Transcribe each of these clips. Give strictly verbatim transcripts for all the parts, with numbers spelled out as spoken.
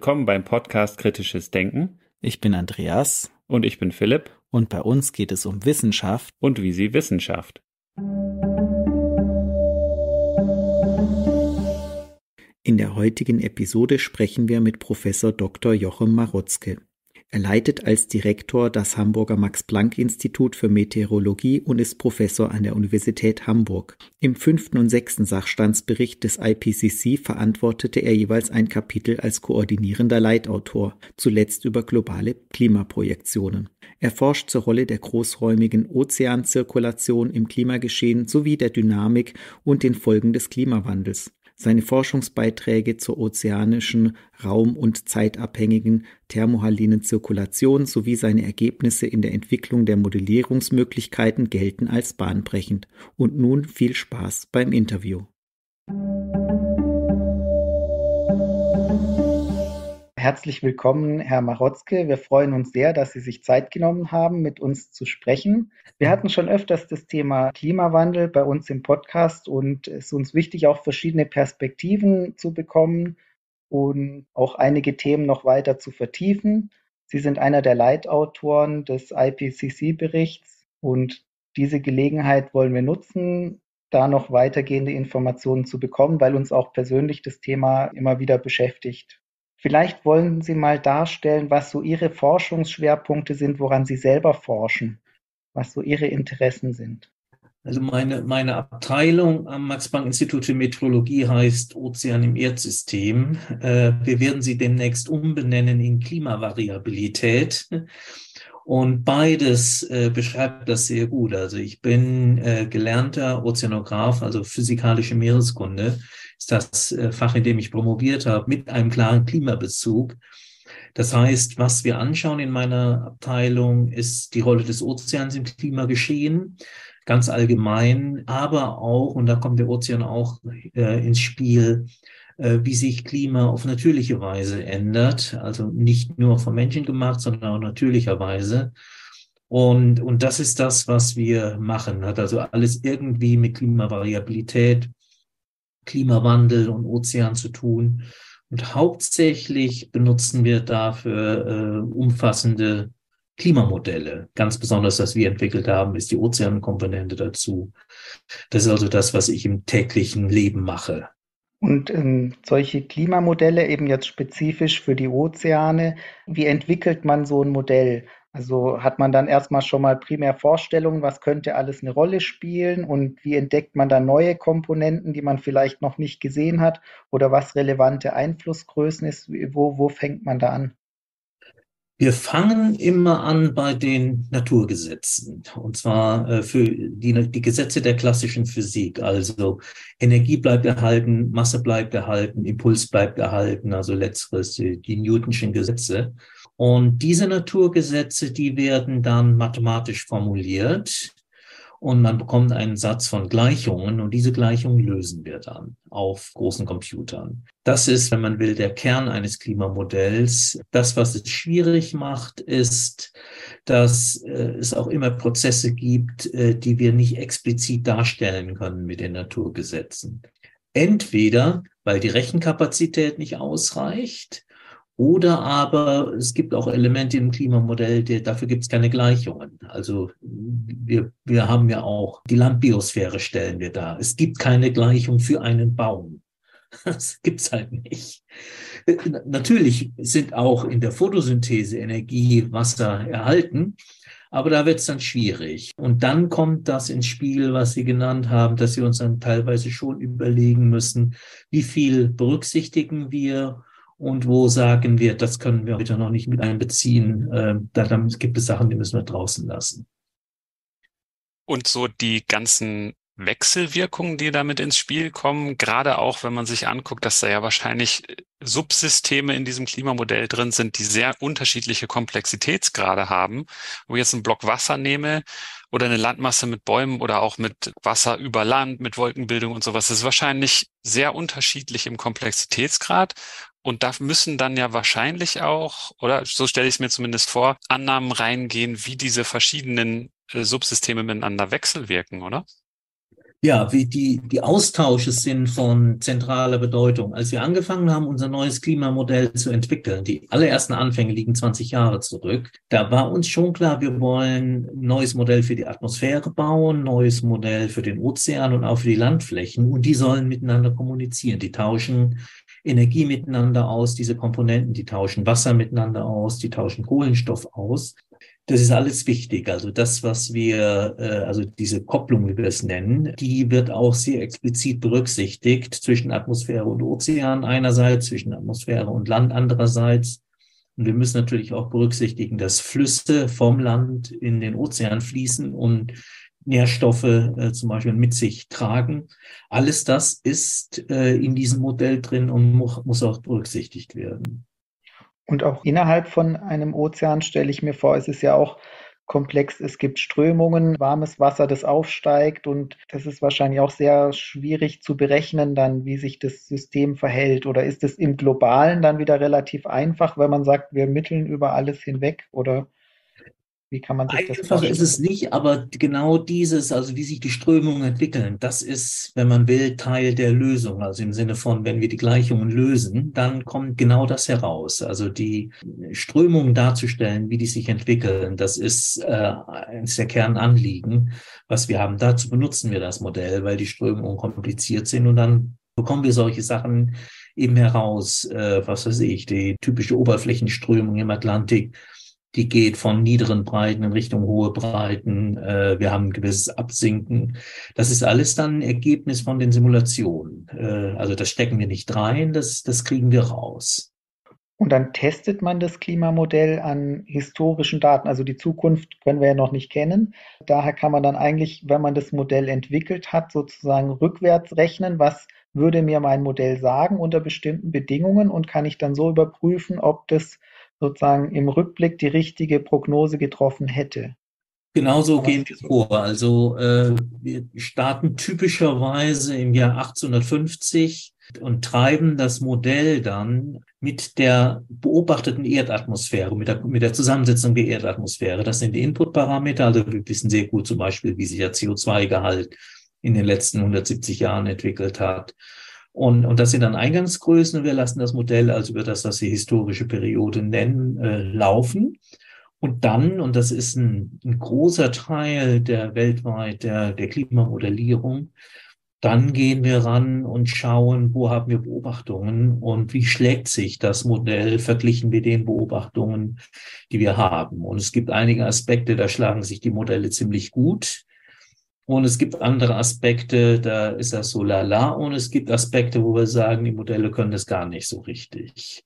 Willkommen beim Podcast Kritisches Denken. Ich bin Andreas. Und ich bin Philipp. Und bei uns geht es um Wissenschaft. Und wie sie Wissenschaft. In der heutigen Episode sprechen wir mit Professor Doktor Jochem Marotzke. Er leitet als Direktor das Hamburger Max-Planck-Institut für Meteorologie und ist Professor an der Universität Hamburg. Im fünften und sechsten Sachstandsbericht des I P C C verantwortete er jeweils ein Kapitel als koordinierender Leitautor, zuletzt über globale Klimaprojektionen. Er forscht zur Rolle der großräumigen Ozeanzirkulation im Klimageschehen sowie der Dynamik und den Folgen des Klimawandels. Seine Forschungsbeiträge zur ozeanischen, raum- und zeitabhängigen thermohalinen Zirkulation sowie seine Ergebnisse in der Entwicklung der Modellierungsmöglichkeiten gelten als bahnbrechend. Und nun viel Spaß beim Interview. Herzlich willkommen, Herr Marotzke. Wir freuen uns sehr, dass Sie sich Zeit genommen haben, mit uns zu sprechen. Wir hatten schon öfters das Thema Klimawandel bei uns im Podcast und es ist uns wichtig, auch verschiedene Perspektiven zu bekommen und auch einige Themen noch weiter zu vertiefen. Sie sind einer der Leitautoren des I P C C-Berichts und diese Gelegenheit wollen wir nutzen, da noch weitergehende Informationen zu bekommen, weil uns auch persönlich das Thema immer wieder beschäftigt. Vielleicht wollen Sie mal darstellen, was so Ihre Forschungsschwerpunkte sind, woran Sie selber forschen, was so Ihre Interessen sind. Also meine, meine Abteilung am Max-Planck-Institut für Meteorologie heißt Ozean im Erdsystem. Wir werden sie demnächst umbenennen in Klimavariabilität. Und beides beschreibt das sehr gut. Also ich bin gelernter Ozeanograph, also physikalische Meereskunde. Ist das Fach, in dem ich promoviert habe, mit einem klaren Klimabezug. Das heißt, was wir anschauen in meiner Abteilung, ist die Rolle des Ozeans im Klimageschehen, ganz allgemein, aber auch, und da kommt der Ozean auch äh, ins Spiel, äh, wie sich Klima auf natürliche Weise ändert, also nicht nur vom Menschen gemacht, sondern auch natürlicherweise. Und, und das ist das, was wir machen, hat also alles irgendwie mit Klimavariabilität, Klimawandel und Ozean zu tun. Und hauptsächlich benutzen wir dafür äh, umfassende Klimamodelle. Ganz besonders, was wir entwickelt haben, ist die Ozeankomponente dazu. Das ist also das, was ich im täglichen Leben mache. Und ähm, solche Klimamodelle eben jetzt spezifisch für die Ozeane, wie entwickelt man so ein Modell? Also hat man dann erstmal schon mal primär Vorstellungen, was könnte alles eine Rolle spielen und wie entdeckt man dann neue Komponenten, die man vielleicht noch nicht gesehen hat oder was relevante Einflussgrößen ist? Wo, wo fängt man da an? Wir fangen immer an bei den Naturgesetzen, und zwar äh, für die, die Gesetze der klassischen Physik. Also Energie bleibt erhalten, Masse bleibt erhalten, Impuls bleibt erhalten, also letzteres die, die Newtonschen Gesetze. Und diese Naturgesetze, die werden dann mathematisch formuliert und man bekommt einen Satz von Gleichungen und diese Gleichungen lösen wir dann auf großen Computern. Das ist, wenn man will, der Kern eines Klimamodells. Das, was es schwierig macht, ist, dass äh, es auch immer Prozesse gibt, äh, die wir nicht explizit darstellen können mit den Naturgesetzen. Entweder, weil die Rechenkapazität nicht ausreicht, oder aber es gibt auch Elemente im Klimamodell, die, dafür gibt es keine Gleichungen. Also wir, wir haben ja auch die Landbiosphäre stellen wir dar. Es gibt keine Gleichung für einen Baum. Das gibt's halt nicht. Natürlich sind auch in der Photosynthese Energie, Wasser erhalten, aber da wird's dann schwierig. Und dann kommt das ins Spiel, was Sie genannt haben, dass wir uns dann teilweise schon überlegen müssen, wie viel berücksichtigen wir und wo sagen wir, das können wir heute noch nicht mit einbeziehen. Äh, da dann gibt es Sachen, die müssen wir draußen lassen. Und so die ganzen Wechselwirkungen, die damit ins Spiel kommen, gerade auch, wenn man sich anguckt, dass da ja wahrscheinlich Subsysteme in diesem Klimamodell drin sind, die sehr unterschiedliche Komplexitätsgrade haben. Wo ich jetzt einen Block Wasser nehme oder eine Landmasse mit Bäumen oder auch mit Wasser über Land, mit Wolkenbildung und sowas, das ist wahrscheinlich sehr unterschiedlich im Komplexitätsgrad. Und da müssen dann ja wahrscheinlich auch, oder so stelle ich es mir zumindest vor, Annahmen reingehen, wie diese verschiedenen äh, Subsysteme miteinander wechselwirken, oder? Ja, wie die, die Austausche sind von zentraler Bedeutung. Als wir angefangen haben, unser neues Klimamodell zu entwickeln, die allerersten Anfänge liegen zwanzig Jahre zurück, da war uns schon klar, wir wollen ein neues Modell für die Atmosphäre bauen, neues Modell für den Ozean und auch für die Landflächen. Und die sollen miteinander kommunizieren. Die tauschen Energie miteinander aus, diese Komponenten, die tauschen Wasser miteinander aus, die tauschen Kohlenstoff aus. Das ist alles wichtig. Also das, was wir, äh, also diese Kopplung, wie wir es nennen, die wird auch sehr explizit berücksichtigt zwischen Atmosphäre und Ozean einerseits, zwischen Atmosphäre und Land andererseits. Und wir müssen natürlich auch berücksichtigen, dass Flüsse vom Land in den Ozean fließen und Nährstoffe äh, zum Beispiel mit sich tragen. Alles das ist äh, in diesem Modell drin und mu- muss auch berücksichtigt werden. Und auch innerhalb von einem Ozean stelle ich mir vor, es ist ja auch komplex. Es gibt Strömungen, warmes Wasser, das aufsteigt und das ist wahrscheinlich auch sehr schwierig zu berechnen dann, wie sich das System verhält. Oder ist es im Globalen dann wieder relativ einfach, wenn man sagt, wir mitteln über alles hinweg? Oder wie kann man sich das Einfach ist vorstellen? es nicht, aber genau dieses, also wie sich die Strömungen entwickeln, das ist, wenn man will, Teil der Lösung. Also im Sinne von, wenn wir die Gleichungen lösen, dann kommt genau das heraus. Also die Strömungen darzustellen, wie die sich entwickeln, das ist äh, eines der Kernanliegen, was wir haben. Dazu benutzen wir das Modell, weil die Strömungen kompliziert sind und dann bekommen wir solche Sachen eben heraus. Äh, was weiß ich, die typische Oberflächenströmung im Atlantik, die geht von niederen Breiten in Richtung hohe Breiten. Äh, wir haben ein gewisses Absinken. Das ist alles dann ein Ergebnis von den Simulationen. Äh, also das stecken wir nicht rein, das, das kriegen wir raus. Und dann testet man das Klimamodell an historischen Daten. Also die Zukunft können wir ja noch nicht kennen. Daher kann man dann eigentlich, wenn man das Modell entwickelt hat, sozusagen rückwärts rechnen, was würde mir mein Modell sagen unter bestimmten Bedingungen und kann ich dann so überprüfen, ob das sozusagen im Rückblick die richtige Prognose getroffen hätte. Genauso gehen wir vor. Also äh, wir starten typischerweise im Jahr achtzehnhundertfünfzig und treiben das Modell dann mit der beobachteten Erdatmosphäre, mit der, mit der Zusammensetzung der Erdatmosphäre. Das sind die Inputparameter. Also wir wissen sehr gut zum Beispiel, wie sich der C O zwei Gehalt in den letzten hundertsiebzig Jahren entwickelt hat. Und, und das sind dann Eingangsgrößen und wir lassen das Modell also über das, was Sie historische Periode nennen, äh, laufen. Und dann, und das ist ein, ein großer Teil der weltweit der, der Klimamodellierung, dann gehen wir ran und schauen, wo haben wir Beobachtungen und wie schlägt sich das Modell verglichen mit den Beobachtungen, die wir haben. Und es gibt einige Aspekte, da schlagen sich die Modelle ziemlich gut. Und es gibt andere Aspekte, da ist das so lala. Und es gibt Aspekte, wo wir sagen, die Modelle können das gar nicht so richtig.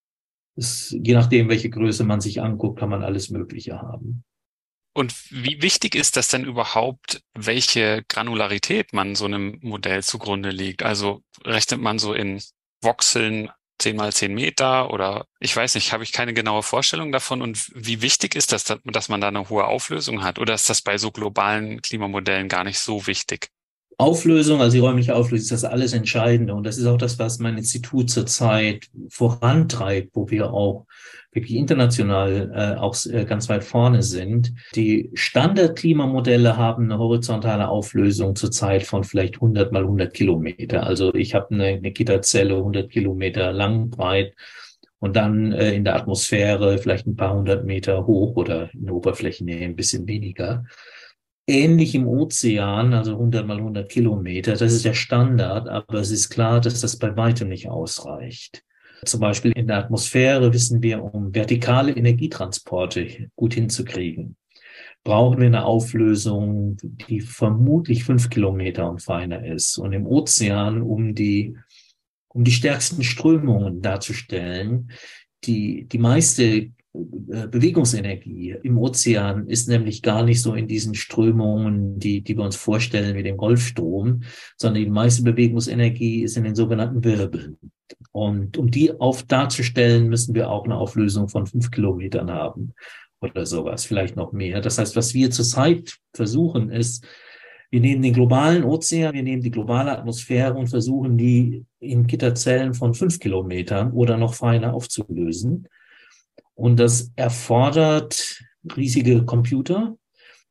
Das, je nachdem, welche Größe man sich anguckt, kann man alles Mögliche haben. Und wie wichtig ist das denn überhaupt, welche Granularität man so einem Modell zugrunde legt? Also rechnet man so in Voxeln zehn mal zehn Meter oder ich weiß nicht, habe ich keine genaue Vorstellung davon. Und wie wichtig ist das, dass man da eine hohe Auflösung hat? Oder ist das bei so globalen Klimamodellen gar nicht so wichtig? Auflösung, also die räumliche Auflösung, ist das alles Entscheidende. Und das ist auch das, was mein Institut zurzeit vorantreibt, wo wir auch wirklich international äh, auch äh, ganz weit vorne sind. Die Standard-Klimamodelle haben eine horizontale Auflösung zurzeit von vielleicht hundert mal hundert Kilometer. Also ich habe eine, eine Gitterzelle hundert Kilometer lang, breit und dann äh, in der Atmosphäre vielleicht ein paar hundert Meter hoch oder in der Oberflächennähe ein bisschen weniger. Ähnlich im Ozean, also hundert mal hundert Kilometer, das ist der Standard, aber es ist klar, dass das bei weitem nicht ausreicht. Zum Beispiel in der Atmosphäre wissen wir, um vertikale Energietransporte gut hinzukriegen, brauchen wir eine Auflösung, die vermutlich fünf Kilometer und feiner ist. Und im Ozean, um die, um die stärksten Strömungen darzustellen, die, die meiste Bewegungsenergie im Ozean ist nämlich gar nicht so in diesen Strömungen, die, die wir uns vorstellen wie dem Golfstrom, sondern die meiste Bewegungsenergie ist in den sogenannten Wirbeln. Und um die auf darzustellen, müssen wir auch eine Auflösung von fünf Kilometern haben oder sowas, vielleicht noch mehr. Das heißt, was wir zurzeit versuchen ist, wir nehmen den globalen Ozean, wir nehmen die globale Atmosphäre und versuchen die in Gitterzellen von fünf Kilometern oder noch feiner aufzulösen. Und das erfordert riesige Computer.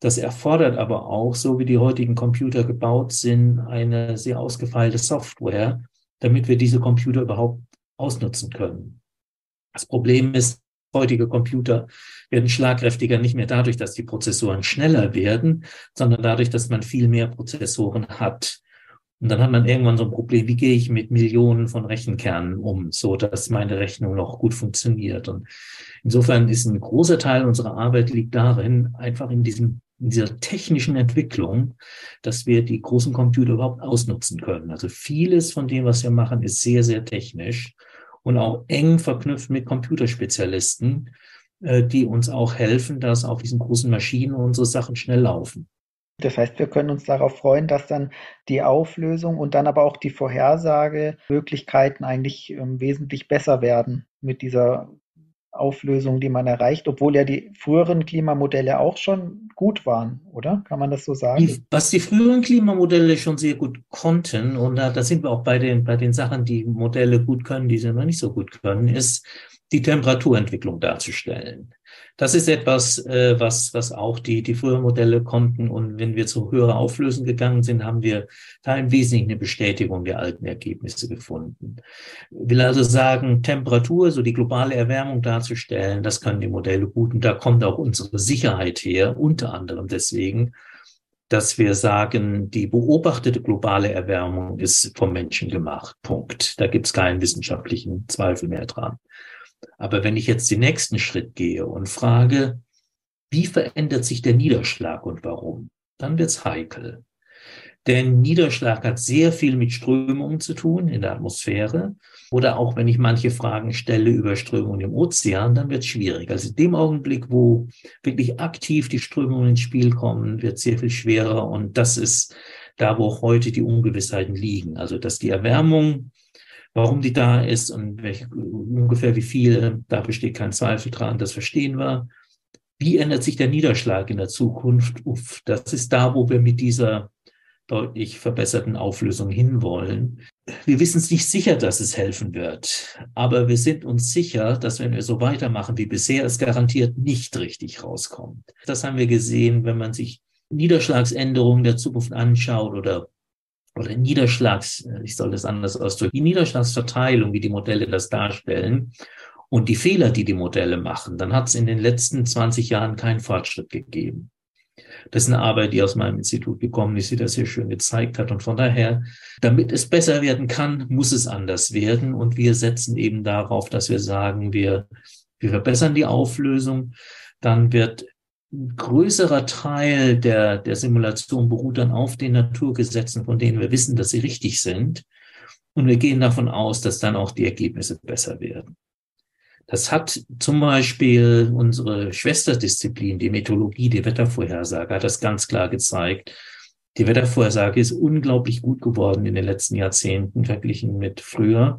Das erfordert aber auch, so wie die heutigen Computer gebaut sind, eine sehr ausgefeilte Software, damit wir diese Computer überhaupt ausnutzen können. Das Problem ist, heutige Computer werden schlagkräftiger nicht mehr dadurch, dass die Prozessoren schneller werden, sondern dadurch, dass man viel mehr Prozessoren hat. Und dann hat man irgendwann so ein Problem, wie gehe ich mit Millionen von Rechenkernen um, so dass meine Rechnung noch gut funktioniert. Und insofern ist ein großer Teil unserer Arbeit liegt darin, einfach in diesem, in dieser technischen Entwicklung, dass wir die großen Computer überhaupt ausnutzen können. Also vieles von dem, was wir machen, ist sehr, sehr technisch und auch eng verknüpft mit Computerspezialisten, die uns auch helfen, dass auf diesen großen Maschinen unsere Sachen schnell laufen. Das heißt, wir können uns darauf freuen, dass dann die Auflösung und dann aber auch die Vorhersagemöglichkeiten eigentlich ähm, wesentlich besser werden mit dieser Auflösung, die man erreicht, obwohl ja die früheren Klimamodelle auch schon gut waren, oder? Kann man das so sagen? Die, was die früheren Klimamodelle schon sehr gut konnten, und da, da sind wir auch bei den, bei den Sachen, die Modelle gut können, die sie noch nicht so gut können, ist die Temperaturentwicklung darzustellen. Das ist etwas, äh, was, was auch die, die früheren Modelle konnten. Und wenn wir zu höherer Auflösung gegangen sind, haben wir da im Wesentlichen eine Bestätigung der alten Ergebnisse gefunden. Ich will also sagen, Temperatur, so die globale Erwärmung darzustellen, das können die Modelle gut. Und da kommt auch unsere Sicherheit her, unter anderem deswegen, dass wir sagen, die beobachtete globale Erwärmung ist vom Menschen gemacht. Punkt. Da gibt es keinen wissenschaftlichen Zweifel mehr dran. Aber wenn ich jetzt den nächsten Schritt gehe und frage, wie verändert sich der Niederschlag und warum, dann wird's heikel. Denn Niederschlag hat sehr viel mit Strömungen zu tun in der Atmosphäre. Oder auch wenn ich manche Fragen stelle über Strömungen im Ozean, dann wird's schwierig. Also in dem Augenblick, wo wirklich aktiv die Strömungen ins Spiel kommen, wird es sehr viel schwerer. Und das ist da, wo heute die Ungewissheiten liegen. Also dass die Erwärmung, warum die da ist und welche, ungefähr wie viel, da besteht kein Zweifel dran, das verstehen wir. Wie ändert sich der Niederschlag in der Zukunft? Uff, das ist da, wo wir mit dieser deutlich verbesserten Auflösung hinwollen. Wir wissen es nicht sicher, dass es helfen wird, aber wir sind uns sicher, dass wenn wir so weitermachen wie bisher, es garantiert nicht richtig rauskommt. Das haben wir gesehen, wenn man sich Niederschlagsänderungen der Zukunft anschaut oder oder Niederschlags, ich soll das anders ausdrücken, die Niederschlagsverteilung, wie die Modelle das darstellen und die Fehler, die die Modelle machen, dann hat es in den letzten zwanzig Jahren keinen Fortschritt gegeben. Das ist eine Arbeit, die aus meinem Institut gekommen ist, die das sehr schön gezeigt hat. Und von daher, damit es besser werden kann, muss es anders werden. Und wir setzen eben darauf, dass wir sagen, wir, wir verbessern die Auflösung, dann wird ein größerer Teil der, der Simulation beruht dann auf den Naturgesetzen, von denen wir wissen, dass sie richtig sind. Und wir gehen davon aus, dass dann auch die Ergebnisse besser werden. Das hat zum Beispiel unsere Schwesterdisziplin, die Meteorologie, die Wettervorhersage, hat das ganz klar gezeigt. Die Wettervorhersage ist unglaublich gut geworden in den letzten Jahrzehnten verglichen mit früher.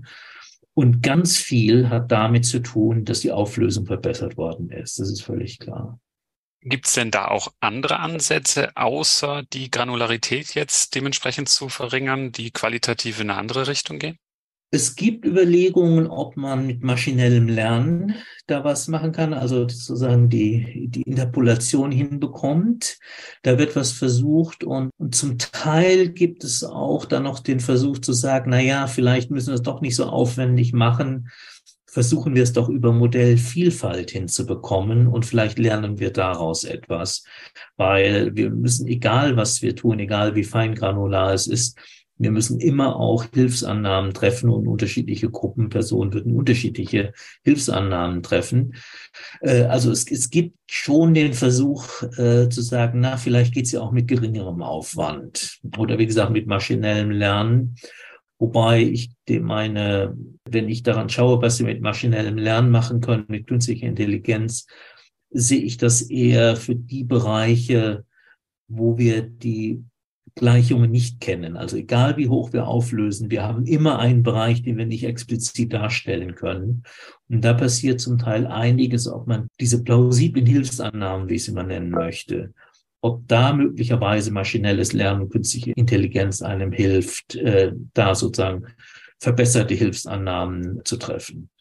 Und ganz viel hat damit zu tun, dass die Auflösung verbessert worden ist. Das ist völlig klar. Gibt es denn da auch andere Ansätze, außer die Granularität jetzt dementsprechend zu verringern, die qualitativ in eine andere Richtung gehen? Es gibt Überlegungen, ob man mit maschinellem Lernen da was machen kann, also sozusagen die, die Interpolation hinbekommt. Da wird was versucht und, und zum Teil gibt es auch dann noch den Versuch zu sagen, na ja, vielleicht müssen wir es doch nicht so aufwendig machen. Versuchen wir es doch über Modellvielfalt hinzubekommen und vielleicht lernen wir daraus etwas, weil wir müssen, egal was wir tun, egal wie feingranular es ist, wir müssen immer auch Hilfsannahmen treffen und unterschiedliche Gruppen, Personen würden unterschiedliche Hilfsannahmen treffen. Also es, es gibt schon den Versuch äh, zu sagen, na, vielleicht geht's ja auch mit geringerem Aufwand oder wie gesagt mit maschinellem Lernen. Wobei ich meine, wenn ich daran schaue, was wir mit maschinellem Lernen machen können, mit künstlicher Intelligenz, sehe ich das eher für die Bereiche, wo wir die Gleichungen nicht kennen. Also egal wie hoch wir auflösen, wir haben immer einen Bereich, den wir nicht explizit darstellen können. Und da passiert zum Teil einiges, ob man diese plausiblen Hilfsannahmen, wie ich sie mal nennen möchte, ob da möglicherweise maschinelles Lernen, künstliche Intelligenz einem hilft, äh, da sozusagen verbesserte Hilfsannahmen zu treffen.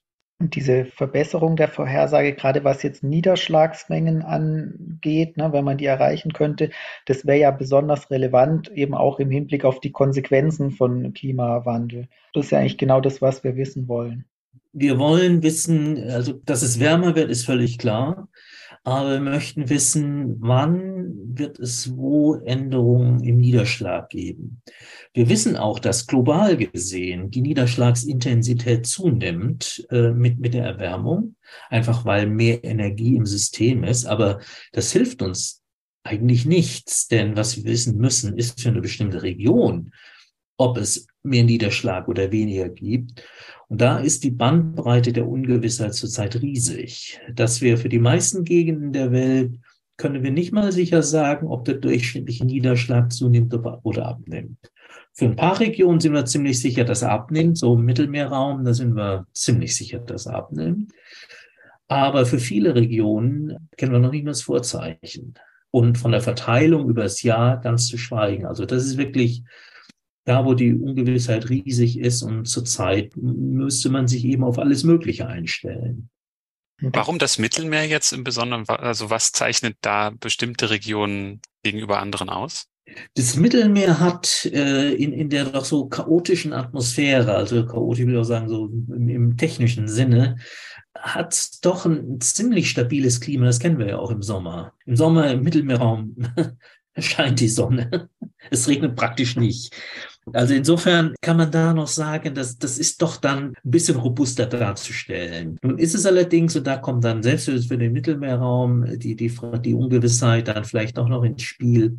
Und diese Verbesserung der Vorhersage, gerade was jetzt Niederschlagsmengen angeht, ne, wenn man die erreichen könnte, das wäre ja besonders relevant, eben auch im Hinblick auf die Konsequenzen von Klimawandel. Das ist ja eigentlich genau das, was wir wissen wollen. Wir wollen wissen, also dass es wärmer wird, ist völlig klar. Aber wir möchten wissen, wann wird es wo Änderungen im Niederschlag geben. Wir wissen auch, dass global gesehen die Niederschlagsintensität zunimmt äh, mit, mit der Erwärmung, einfach weil mehr Energie im System ist. Aber das hilft uns eigentlich nichts, denn was wir wissen müssen, ist für eine bestimmte Region, ob es mehr Niederschlag oder weniger gibt. Und da ist die Bandbreite der Ungewissheit zurzeit riesig, dass wir für die meisten Gegenden der Welt können wir nicht mal sicher sagen, ob der durchschnittliche Niederschlag zunimmt oder abnimmt. Für ein paar Regionen sind wir ziemlich sicher, dass er abnimmt, so im Mittelmeerraum, da sind wir ziemlich sicher, dass er abnimmt. Aber für viele Regionen kennen wir noch nicht mal das Vorzeichen. Und von der Verteilung über das Jahr ganz zu schweigen. Also das ist wirklich da, wo die Ungewissheit riesig ist, und zurzeit müsste man sich eben auf alles Mögliche einstellen. Warum das Mittelmeer jetzt im Besonderen? Also was zeichnet da bestimmte Regionen gegenüber anderen aus? Das Mittelmeer hat äh, in, in der doch so chaotischen Atmosphäre, also chaotisch will ich auch sagen, so im, im technischen Sinne, hat doch ein ziemlich stabiles Klima. Das kennen wir ja auch im Sommer. Im Sommer im Mittelmeerraum scheint die Sonne. Es regnet praktisch nicht. Also insofern kann man da noch sagen, dass das ist doch dann ein bisschen robuster darzustellen. Nun ist es allerdings, und da kommt dann selbst für den Mittelmeerraum die, die, die Ungewissheit dann vielleicht auch noch ins Spiel.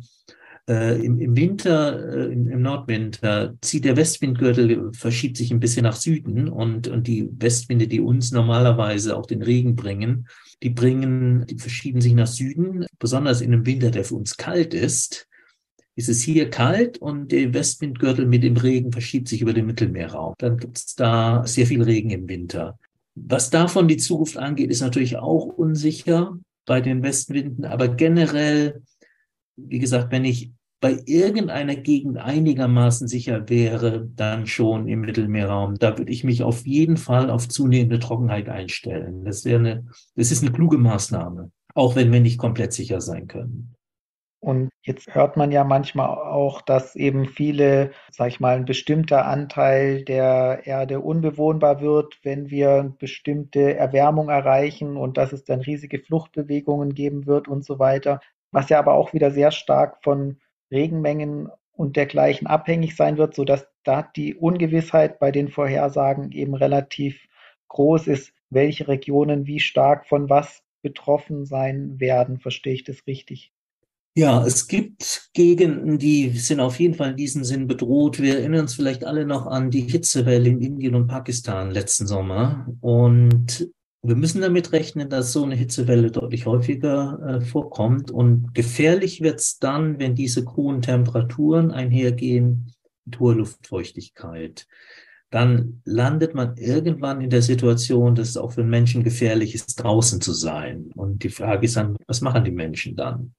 Äh, im, im Winter, äh, im, im Nordwinter zieht der Westwindgürtel, verschiebt sich ein bisschen nach Süden, und, und die Westwinde, die uns normalerweise auch den Regen bringen, die bringen, die verschieben sich nach Süden, besonders in einem Winter, der für uns kalt ist. Ist es hier kalt, und der Westwindgürtel mit dem Regen verschiebt sich über den Mittelmeerraum. Dann gibt es da sehr viel Regen im Winter. Was davon die Zukunft angeht, ist natürlich auch unsicher bei den Westwinden. Aber generell, wie gesagt, wenn ich bei irgendeiner Gegend einigermaßen sicher wäre, dann schon im Mittelmeerraum, da würde ich mich auf jeden Fall auf zunehmende Trockenheit einstellen. Das wäre eine, das ist eine kluge Maßnahme, auch wenn wir nicht komplett sicher sein können. Und jetzt hört man ja manchmal auch, dass eben viele, sag ich mal, ein bestimmter Anteil der Erde unbewohnbar wird, wenn wir eine bestimmte Erwärmung erreichen, und dass es dann riesige Fluchtbewegungen geben wird und so weiter. Was ja aber auch wieder sehr stark von Regenmengen und dergleichen abhängig sein wird, sodass da die Ungewissheit bei den Vorhersagen eben relativ groß ist, welche Regionen wie stark von was betroffen sein werden. Verstehe ich das richtig? Ja, es gibt Gegenden, die sind auf jeden Fall in diesem Sinn bedroht. Wir erinnern uns vielleicht alle noch an die Hitzewelle in Indien und Pakistan letzten Sommer. Und wir müssen damit rechnen, dass so eine Hitzewelle deutlich häufiger äh, vorkommt. Und gefährlich wird es dann, wenn diese hohen Temperaturen einhergehen mit hoher Luftfeuchtigkeit. Dann landet man irgendwann in der Situation, dass es auch für den Menschen gefährlich ist, draußen zu sein. Und die Frage ist dann, was machen die Menschen dann?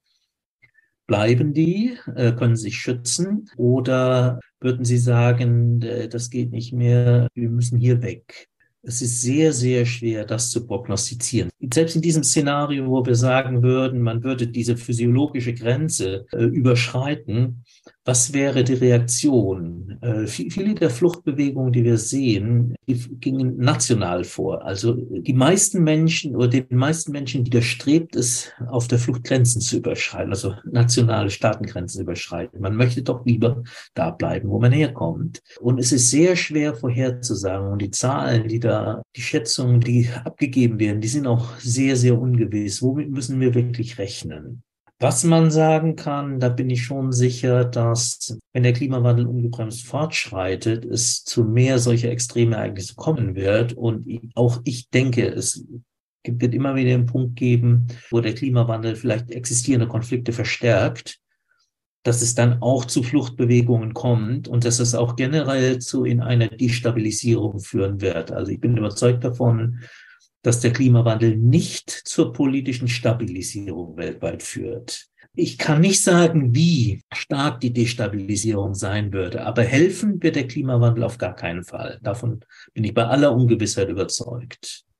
Bleiben die, äh, können sich schützen, oder würden sie sagen, äh, das geht nicht mehr, wir müssen hier weg? Es ist sehr, sehr schwer, das zu prognostizieren. Selbst in diesem Szenario, wo wir sagen würden, man würde diese physiologische Grenze äh, überschreiten, was wäre die Reaktion? Äh, viele der Fluchtbewegungen, die wir sehen, die gingen national vor. Also die meisten Menschen oder den meisten Menschen widerstrebt es, auf der Flucht Grenzen zu überschreiten, also nationale Staatengrenzen überschreiten. Man möchte doch lieber da bleiben, wo man herkommt. Und es ist sehr schwer vorherzusagen. Und die Zahlen, die da, die Schätzungen, die abgegeben werden, die sind auch sehr, sehr ungewiss. Womit müssen wir wirklich rechnen? Was man sagen kann, da bin ich schon sicher, dass, wenn der Klimawandel ungebremst fortschreitet, es zu mehr solcher Extremereignisse kommen wird. Und auch ich denke, es wird immer wieder einen Punkt geben, wo der Klimawandel vielleicht existierende Konflikte verstärkt, dass es dann auch zu Fluchtbewegungen kommt und dass es auch generell zu in einer Destabilisierung führen wird. Also ich bin überzeugt davon, dass der Klimawandel nicht zur politischen Stabilisierung weltweit führt. Ich kann nicht sagen, wie stark die Destabilisierung sein würde, aber helfen wird der Klimawandel auf gar keinen Fall. Davon bin ich bei aller Ungewissheit überzeugt.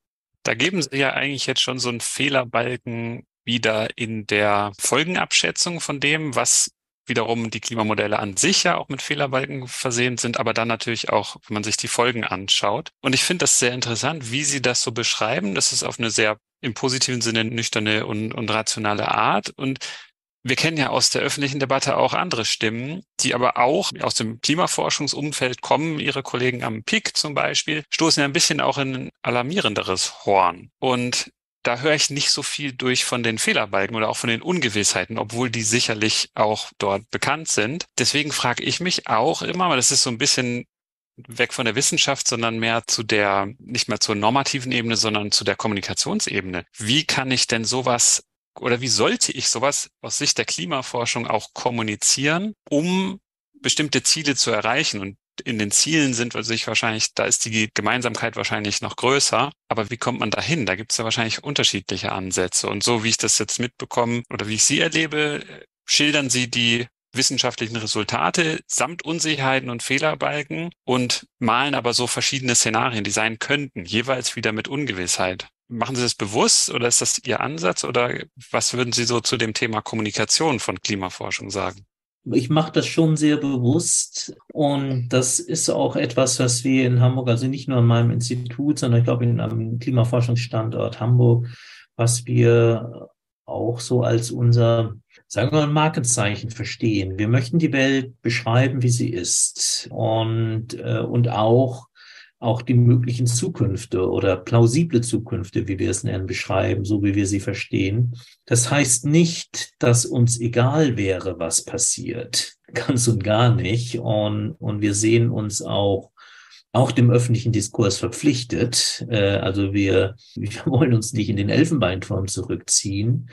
Da geben Sie ja eigentlich jetzt schon so einen Fehlerbalken wieder in der Folgenabschätzung von dem, was wiederum die Klimamodelle an sich ja auch mit Fehlerbalken versehen sind, aber dann natürlich auch, wenn man sich die Folgen anschaut. Und ich finde das sehr interessant, wie Sie das so beschreiben. Das ist auf eine sehr im positiven Sinne nüchterne und, und rationale Art. Und wir kennen ja aus der öffentlichen Debatte auch andere Stimmen, die aber auch aus dem Klimaforschungsumfeld kommen. Ihre Kollegen am P I C zum Beispiel stoßen ja ein bisschen auch in ein alarmierenderes Horn. Und da höre ich nicht so viel durch von den Fehlerbalken oder auch von den Ungewissheiten, obwohl die sicherlich auch dort bekannt sind. Deswegen frage ich mich auch immer, weil das ist so ein bisschen weg von der Wissenschaft, sondern mehr zu der, nicht mehr zur normativen Ebene, sondern zu der Kommunikationsebene. Wie kann ich denn sowas oder wie sollte ich sowas aus Sicht der Klimaforschung auch kommunizieren, um bestimmte Ziele zu erreichen? Und in den Zielen sind also ich wahrscheinlich, da ist die Gemeinsamkeit wahrscheinlich noch größer. Aber wie kommt man dahin? Da gibt es ja wahrscheinlich unterschiedliche Ansätze. Und so wie ich das jetzt mitbekomme oder wie ich Sie erlebe, schildern Sie die wissenschaftlichen Resultate samt Unsicherheiten und Fehlerbalken und malen aber so verschiedene Szenarien, die sein könnten, jeweils wieder mit Ungewissheit. Machen Sie das bewusst oder ist das Ihr Ansatz oder was würden Sie so zu dem Thema Kommunikation von Klimaforschung sagen? Ich mache das schon sehr bewusst und das ist auch etwas, was wir in Hamburg, also nicht nur an meinem Institut, sondern ich glaube in einem Klimaforschungsstandort Hamburg, was wir auch so als unser, sagen wir mal, Markenzeichen verstehen. Wir möchten die Welt beschreiben, wie sie ist und, äh, und auch auch die möglichen Zukünfte oder plausible Zukünfte, wie wir es nennen, beschreiben, so wie wir sie verstehen. Das heißt nicht, dass uns egal wäre, was passiert. Ganz und gar nicht. Und, und wir sehen uns auch, auch dem öffentlichen Diskurs verpflichtet. Äh, also wir, wir wollen uns nicht in den Elfenbeinturm zurückziehen.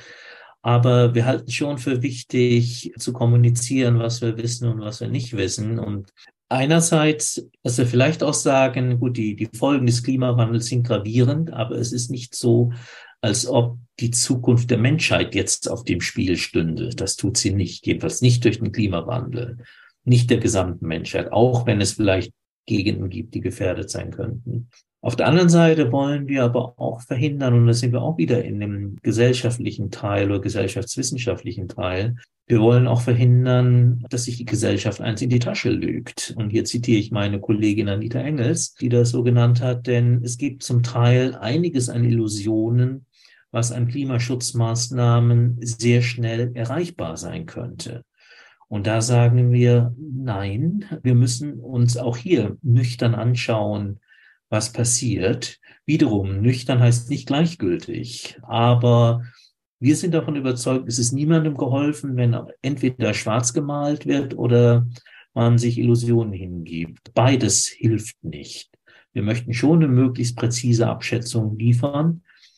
Aber wir halten schon für wichtig, zu kommunizieren, was wir wissen und was wir nicht wissen. Und einerseits, dass wir vielleicht auch sagen, gut, die, die Folgen des Klimawandels sind gravierend, aber es ist nicht so, als ob die Zukunft der Menschheit jetzt auf dem Spiel stünde. Das tut sie nicht, jedenfalls nicht durch den Klimawandel, nicht der gesamten Menschheit, auch wenn es vielleicht Gegenden gibt, die gefährdet sein könnten. Auf der anderen Seite wollen wir aber auch verhindern, und da sind wir auch wieder in dem gesellschaftlichen Teil oder gesellschaftswissenschaftlichen Teil, wir wollen auch verhindern, dass sich die Gesellschaft eins in die Tasche lügt. Und hier zitiere ich meine Kollegin Anita Engels, die das so genannt hat, denn es gibt zum Teil einiges an Illusionen, was an Klimaschutzmaßnahmen sehr schnell erreichbar sein könnte. Und da sagen wir, nein, wir müssen uns auch hier nüchtern anschauen, was passiert. Wiederum, nüchtern heißt nicht gleichgültig, aber wir sind davon überzeugt, es ist niemandem geholfen, wenn entweder schwarz gemalt wird oder man sich Illusionen hingibt. Beides hilft nicht. Wir möchten schon eine möglichst präzise Abschätzung liefern,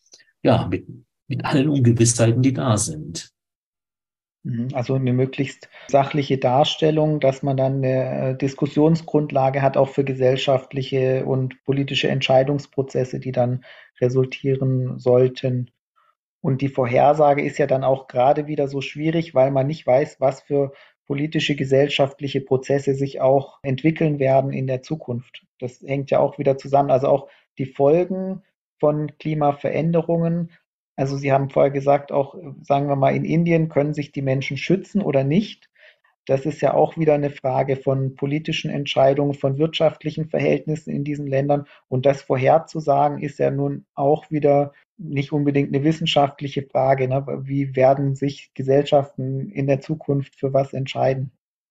ja, mit, mit allen Ungewissheiten, die da sind. Also eine möglichst sachliche Darstellung, dass man dann eine Diskussionsgrundlage hat, auch für gesellschaftliche und politische Entscheidungsprozesse, die dann resultieren sollten. Und die Vorhersage ist ja dann auch gerade wieder so schwierig, weil man nicht weiß, was für politische, gesellschaftliche Prozesse sich auch entwickeln werden in der Zukunft. Das hängt ja auch wieder zusammen. Also auch die Folgen von Klimaveränderungen. Also Sie haben vorher gesagt, auch, sagen wir mal, in Indien können sich die Menschen schützen oder nicht. Das ist ja auch wieder eine Frage von politischen Entscheidungen, von wirtschaftlichen Verhältnissen in diesen Ländern. Und das vorherzusagen ist ja nun auch wieder nicht unbedingt eine wissenschaftliche Frage. Ne? Wie werden sich Gesellschaften in der Zukunft für was entscheiden?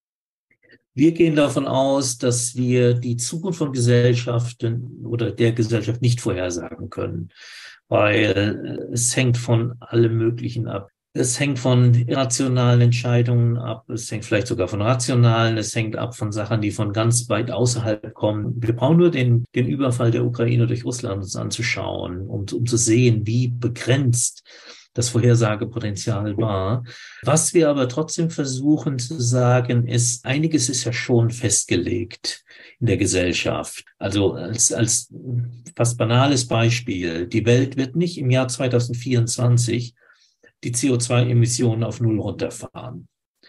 Wir gehen davon aus, dass wir die Zukunft von Gesellschaften oder der Gesellschaft nicht vorhersagen können, weil es hängt von allem Möglichen ab. Es hängt von irrationalen Entscheidungen ab, es hängt vielleicht sogar von rationalen, es hängt ab von Sachen, die von ganz weit außerhalb kommen. Wir brauchen nur den, den Überfall der Ukraine durch Russland uns anzuschauen, um, um zu sehen, wie begrenzt das Vorhersagepotenzial war. Was wir aber trotzdem versuchen zu sagen, ist, einiges ist ja schon festgelegt in der Gesellschaft. Also als, als fast banales Beispiel, die Welt wird nicht im Jahr zweitausendvierundzwanzig die C O zwei Emissionen auf Null runterfahren.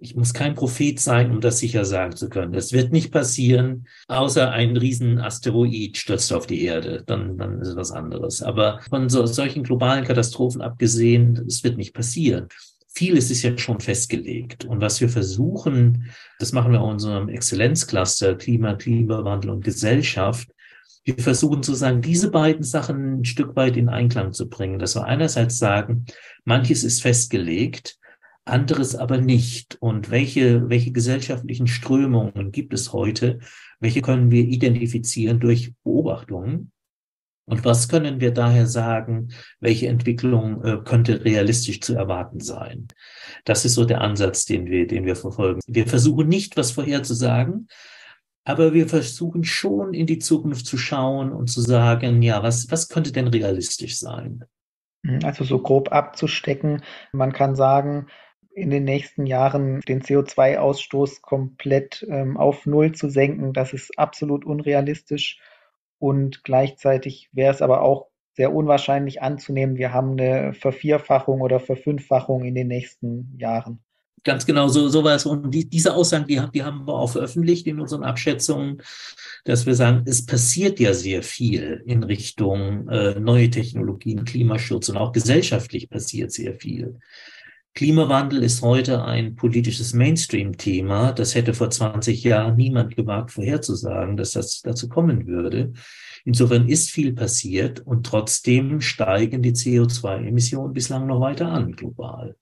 Ich muss kein Prophet sein, um das sicher sagen zu können. Das wird nicht passieren, außer ein riesen Asteroid stürzt auf die Erde. Dann, dann ist es was anderes. Aber von so, solchen globalen Katastrophen abgesehen, es wird nicht passieren. Vieles ist ja schon festgelegt. Und was wir versuchen, das machen wir auch in unserem Exzellenzcluster Klima, Klimawandel und Gesellschaft. Wir versuchen sozusagen, diese beiden Sachen ein Stück weit in Einklang zu bringen. Dass wir einerseits sagen, manches ist festgelegt, anderes aber nicht. Und welche, welche gesellschaftlichen Strömungen gibt es heute? Welche können wir identifizieren durch Beobachtungen? Und was können wir daher sagen, welche Entwicklung äh, könnte realistisch zu erwarten sein? Das ist so der Ansatz, den wir, den wir verfolgen. Wir versuchen nicht, was vorherzusagen, aber wir versuchen schon in die Zukunft zu schauen und zu sagen, ja, was, was könnte denn realistisch sein? Also so grob abzustecken. Man kann sagen, in den nächsten Jahren den C O zwei Ausstoß komplett ähm, auf Null zu senken, das ist absolut unrealistisch. Und gleichzeitig wäre es aber auch sehr unwahrscheinlich anzunehmen, wir haben eine Vervierfachung oder Verfünffachung in den nächsten Jahren. Ganz genau, so, so war es. Und die, diese Aussagen, die, die haben wir auch veröffentlicht in unseren Abschätzungen, dass wir sagen, es passiert ja sehr viel in Richtung äh, neue Technologien, Klimaschutz und auch gesellschaftlich passiert sehr viel. Klimawandel ist heute ein politisches Mainstream-Thema. Das hätte vor zwanzig Jahren niemand gewagt vorherzusagen, dass das dazu kommen würde. Insofern ist viel passiert und trotzdem steigen die C O zwei Emissionen bislang noch weiter an, global.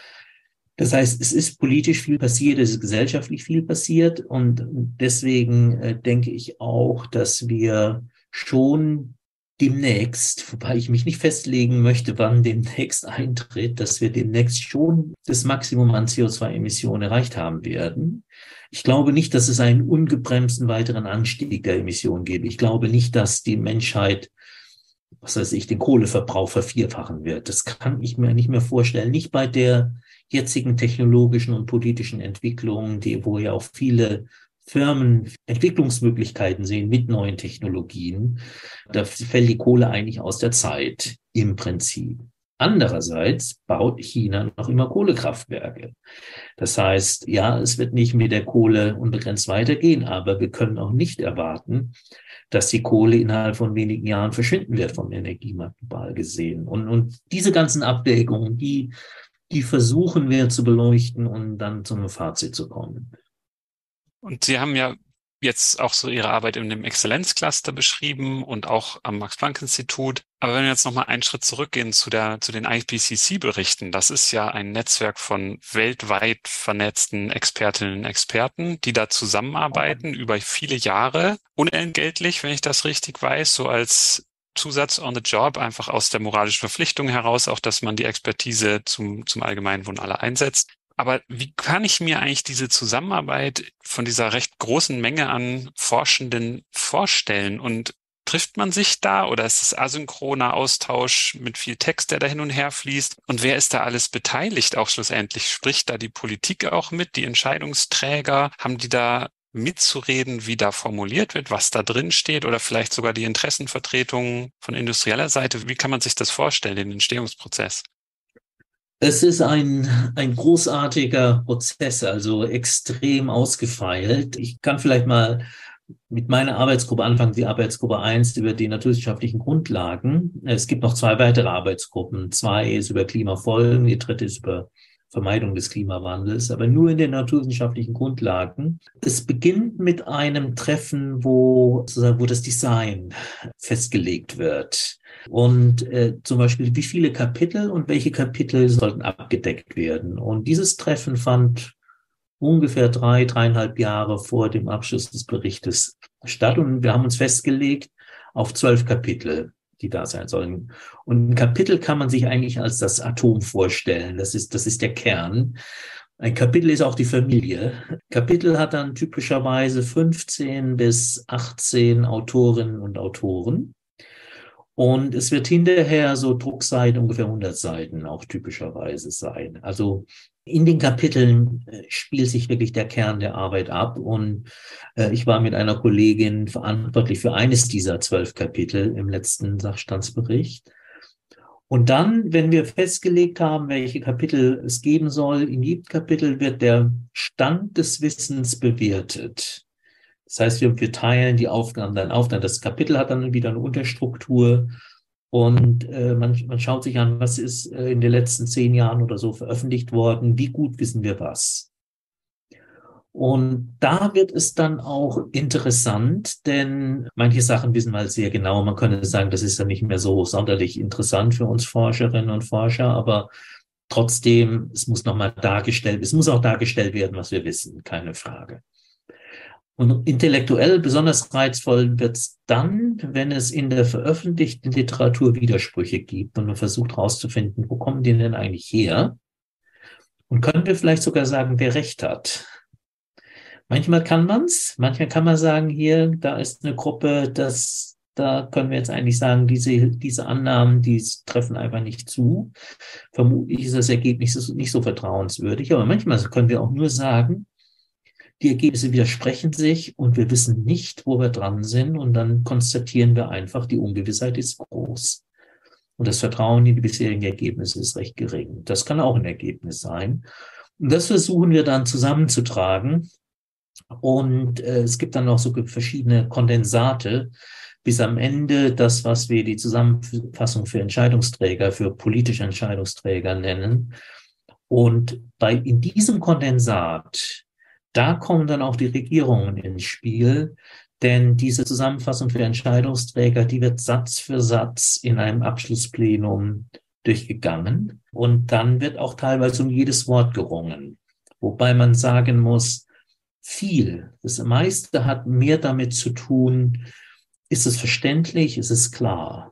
Das heißt, es ist politisch viel passiert, es ist gesellschaftlich viel passiert und deswegen äh, denke ich auch, dass wir schon demnächst, wobei ich mich nicht festlegen möchte, wann demnächst eintritt, dass wir demnächst schon das Maximum an C O zwei Emissionen erreicht haben werden. Ich glaube nicht, dass es einen ungebremsten weiteren Anstieg der Emissionen gibt. Ich glaube nicht, dass die Menschheit, was weiß ich, den Kohleverbrauch vervierfachen wird. Das kann ich mir nicht mehr vorstellen. Nicht bei der jetzigen technologischen und politischen Entwicklungen, die, wo ja auch viele Firmen Entwicklungsmöglichkeiten sehen mit neuen Technologien. Da fällt die Kohle eigentlich aus der Zeit im Prinzip. Andererseits baut China noch immer Kohlekraftwerke. Das heißt, ja, es wird nicht mit der Kohle unbegrenzt weitergehen, aber wir können auch nicht erwarten, dass die Kohle innerhalb von wenigen Jahren verschwinden wird vom Energiemarkt global gesehen. Und, und diese ganzen Abwägungen, die, die versuchen wir zu beleuchten und dann zum Fazit zu kommen. Und Sie haben ja jetzt auch so Ihre Arbeit in dem Exzellenzcluster beschrieben und auch am Max-Planck-Institut. Aber wenn wir jetzt nochmal einen Schritt zurückgehen zu der, zu den I P C C-Berichten, das ist ja ein Netzwerk von weltweit vernetzten Expertinnen und Experten, die da zusammenarbeiten über viele Jahre, unentgeltlich, wenn ich das richtig weiß, so als Zusatz on the job, einfach aus der moralischen Verpflichtung heraus, auch dass man die Expertise zum, zum Allgemeinwohl aller einsetzt. Aber wie kann ich mir eigentlich diese Zusammenarbeit von dieser recht großen Menge an Forschenden vorstellen? Und trifft man sich da oder ist es asynchroner Austausch mit viel Text, der da hin und her fließt? Und wer ist da alles beteiligt auch schlussendlich? Spricht da die Politik auch mit, die Entscheidungsträger? Haben die da mitzureden, wie da formuliert wird, was da drin steht oder vielleicht sogar die Interessenvertretungen von industrieller Seite? Wie kann man sich das vorstellen, den Entstehungsprozess? Es ist ein, ein großartiger Prozess, also extrem ausgefeilt. Ich kann vielleicht mal mit meiner Arbeitsgruppe anfangen, die Arbeitsgruppe eins über die naturwissenschaftlichen Grundlagen. Es gibt noch zwei weitere Arbeitsgruppen. Zwei ist über Klimafolgen, die dritte ist über Vermeidung des Klimawandels, aber nur in den naturwissenschaftlichen Grundlagen. Es beginnt mit einem Treffen, wo, sozusagen, wo das Design festgelegt wird. Und äh, zum Beispiel, wie viele Kapitel und welche Kapitel sollten abgedeckt werden. Und dieses Treffen fand ungefähr drei, dreieinhalb Jahre vor dem Abschluss des Berichtes statt. Und wir haben uns festgelegt auf zwölf Kapitel, die da sein sollen. Und ein Kapitel kann man sich eigentlich als das Atom vorstellen. Das ist, das ist der Kern. Ein Kapitel ist auch die Familie. Kapitel hat dann typischerweise fünfzehn bis achtzehn Autorinnen und Autoren. Und es wird hinterher so Druckseiten, ungefähr hundert Seiten auch typischerweise sein. Also in den Kapiteln spielt sich wirklich der Kern der Arbeit ab. Und äh, ich war mit einer Kollegin verantwortlich für eines dieser zwölf Kapitel im letzten Sachstandsbericht. Und dann, wenn wir festgelegt haben, welche Kapitel es geben soll, in jedem Kapitel wird der Stand des Wissens bewertet. Das heißt, wir, wir teilen die Aufgaben dann auf. Das Kapitel hat dann wieder eine Unterstruktur und äh, man, man schaut sich an, was ist äh, in den letzten zehn Jahren oder so veröffentlicht worden, wie gut wissen wir was. Und da wird es dann auch interessant, denn manche Sachen wissen wir halt sehr genau. Man könnte sagen, das ist ja nicht mehr so sonderlich interessant für uns Forscherinnen und Forscher, aber trotzdem, es muss nochmal dargestellt, es muss auch dargestellt werden, was wir wissen, keine Frage. Und intellektuell besonders reizvoll wird es dann, wenn es in der veröffentlichten Literatur Widersprüche gibt und man versucht herauszufinden, wo kommen die denn eigentlich her? Und können wir vielleicht sogar sagen, wer Recht hat? Manchmal kann man's, manchmal kann man sagen, hier, da ist eine Gruppe, das, da können wir jetzt eigentlich sagen, diese, diese Annahmen, die treffen einfach nicht zu. Vermutlich ist das Ergebnis nicht so vertrauenswürdig, aber manchmal können wir auch nur sagen, die Ergebnisse widersprechen sich und wir wissen nicht, wo wir dran sind und dann konstatieren wir einfach, die Ungewissheit ist groß. Und das Vertrauen in die bisherigen Ergebnisse ist recht gering. Das kann auch ein Ergebnis sein. Und das versuchen wir dann zusammenzutragen. Und äh, es gibt dann noch so verschiedene Kondensate, bis am Ende das, was wir die Zusammenfassung für Entscheidungsträger, für politische Entscheidungsträger nennen. Und bei in diesem Kondensat, da kommen dann auch die Regierungen ins Spiel, denn diese Zusammenfassung für Entscheidungsträger, die wird Satz für Satz in einem Abschlussplenum durchgegangen. Und dann wird auch teilweise um jedes Wort gerungen, wobei man sagen muss, viel. Das meiste hat mehr damit zu tun, ist es verständlich, ist es klar.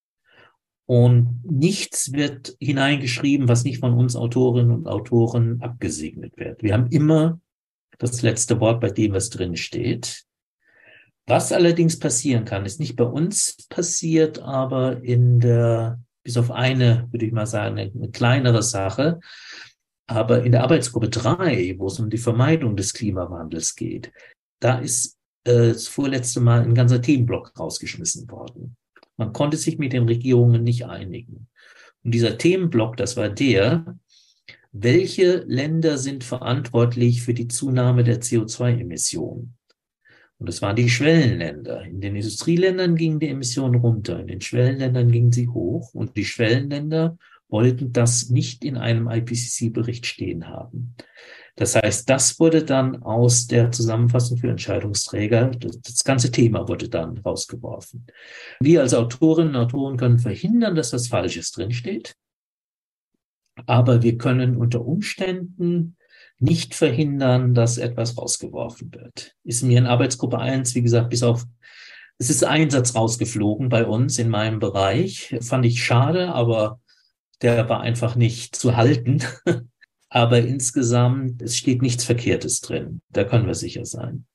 Und nichts wird hineingeschrieben, was nicht von uns Autorinnen und Autoren abgesegnet wird. Wir haben immer das letzte Wort bei dem, was drin steht. Was allerdings passieren kann, ist nicht bei uns passiert, aber in der, bis auf eine, würde ich mal sagen, eine, eine kleinere Sache, aber in der Arbeitsgruppe drei, wo es um die Vermeidung des Klimawandels geht, da ist äh, das vorletzte Mal ein ganzer Themenblock rausgeschmissen worden. Man konnte sich mit den Regierungen nicht einigen. Und dieser Themenblock, das war der, welche Länder sind verantwortlich für die Zunahme der C O zwei Emissionen? Und das waren die Schwellenländer. In den Industrieländern gingen die Emissionen runter, in den Schwellenländern gingen sie hoch und die Schwellenländer wollten das nicht in einem I P C C-Bericht stehen haben. Das heißt, das wurde dann aus der Zusammenfassung für Entscheidungsträger, das, das ganze Thema wurde dann rausgeworfen. Wir als Autorinnen und Autoren können verhindern, dass das Falsches drinsteht, aber wir können unter Umständen nicht verhindern, dass etwas rausgeworfen wird. Ist mir in Arbeitsgruppe eins, wie gesagt, bis auf, es ist ein Satz rausgeflogen bei uns in meinem Bereich. Fand ich schade, aber der war einfach nicht zu halten. Aber insgesamt, es steht nichts Verkehrtes drin. Da können wir sicher sein.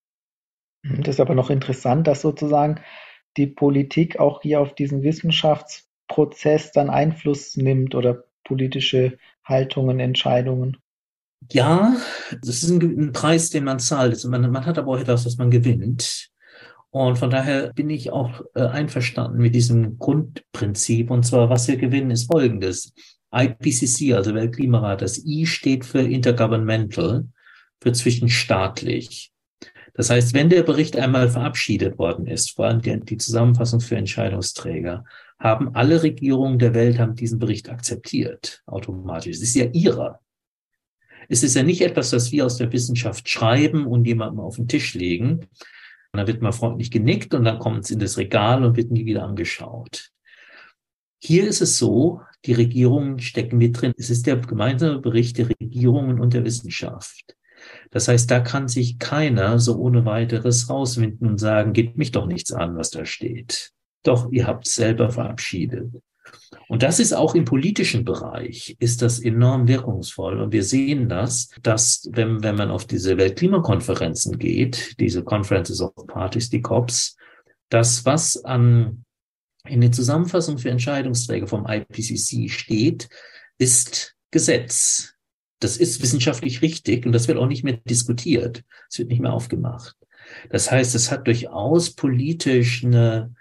Das ist aber noch interessant, dass sozusagen die Politik auch hier auf diesen Wissenschaftsprozess dann Einfluss nimmt oder politische Haltungen, Entscheidungen. Ja, das ist ein, ein Preis, den man zahlt. Also man, man hat aber auch etwas, was man gewinnt. Und von daher bin ich auch äh, einverstanden mit diesem Grundprinzip. Und zwar, was wir gewinnen, ist Folgendes. I P C C, also Weltklimarat, das I steht für Intergovernmental, für zwischenstaatlich. Das heißt, wenn der Bericht einmal verabschiedet worden ist, vor allem die, die Zusammenfassung für Entscheidungsträger, haben alle Regierungen der Welt haben diesen Bericht akzeptiert, automatisch. Es ist ja ihrer. Es ist ja nicht etwas, das wir aus der Wissenschaft schreiben und jemandem auf den Tisch legen. Und dann wird mal freundlich genickt und dann kommt es in das Regal und wird nie wieder angeschaut. Hier ist es so, die Regierungen stecken mit drin. Es ist der gemeinsame Bericht der Regierungen und der Wissenschaft. Das heißt, da kann sich keiner so ohne weiteres rauswinden und sagen, geht mich doch nichts an, was da steht. Doch, ihr habt es selber verabschiedet. Und das ist auch im politischen Bereich, ist das enorm wirkungsvoll. Und wir sehen das, dass wenn, wenn man auf diese Weltklimakonferenzen geht, diese Conferences of Parties, die C O Ps, das, was an, in der Zusammenfassung für Entscheidungsträger vom I P C C steht, ist Gesetz. Das ist wissenschaftlich richtig und das wird auch nicht mehr diskutiert. Es wird nicht mehr aufgemacht. Das heißt, es hat durchaus politisch eine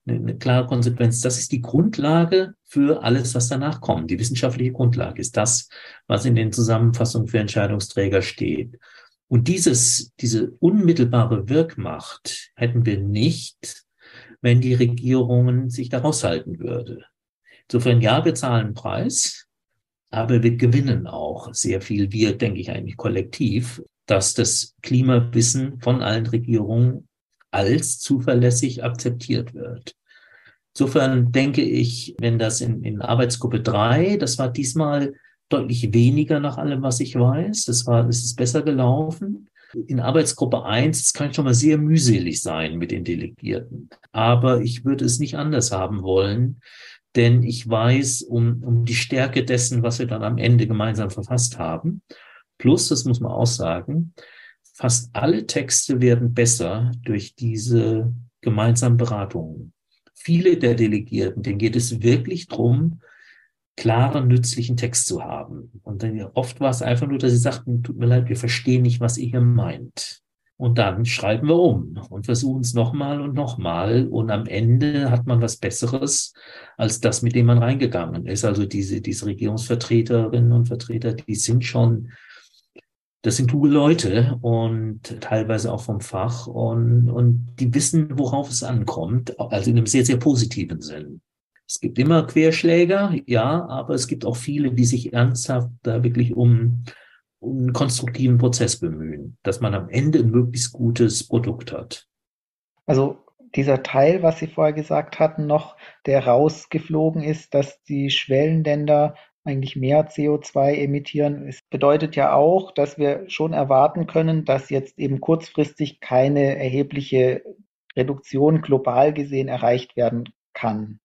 eine, eine klare Konsequenz. Das ist die Grundlage für alles, was danach kommt. Die wissenschaftliche Grundlage ist das, was in den Zusammenfassungen für Entscheidungsträger steht. Und dieses, diese unmittelbare Wirkmacht hätten wir nicht, wenn die Regierungen sich da raushalten würde. Insofern, ja, wir zahlen einen Preis, aber wir gewinnen auch sehr viel, wir, denke ich, eigentlich kollektiv, dass das Klimawissen von allen Regierungen als zuverlässig akzeptiert wird. Insofern denke ich, wenn das in, in Arbeitsgruppe drei, das war diesmal deutlich weniger nach allem, was ich weiß, das war, es ist besser gelaufen. In Arbeitsgruppe eins, das kann schon mal sehr mühselig sein mit den Delegierten. Aber ich würde es nicht anders haben wollen, denn ich weiß um, um die Stärke dessen, was wir dann am Ende gemeinsam verfasst haben. Plus, das muss man auch sagen, fast alle Texte werden besser durch diese gemeinsamen Beratungen. Viele der Delegierten, denen geht es wirklich darum, klaren, nützlichen Text zu haben. Und dann oft war es einfach nur, dass sie sagten, tut mir leid, wir verstehen nicht, was ihr hier meint. Und dann schreiben wir um und versuchen es nochmal und nochmal. Und am Ende hat man was Besseres als das, mit dem man reingegangen ist. Also diese, diese Regierungsvertreterinnen und Vertreter, die sind schon, das sind kluge Leute und teilweise auch vom Fach. Und, und die wissen, worauf es ankommt. Also in einem sehr, sehr positiven Sinn. Es gibt immer Querschläger, ja, aber es gibt auch viele, die sich ernsthaft da wirklich um, um einen konstruktiven Prozess bemühen, dass man am Ende ein möglichst gutes Produkt hat. Also dieser Teil, was Sie vorher gesagt hatten, noch, der rausgeflogen ist, dass die Schwellenländer eigentlich mehr C O zwei emittieren, es bedeutet ja auch, dass wir schon erwarten können, dass jetzt eben kurzfristig keine erhebliche Reduktion global gesehen erreicht werden kann.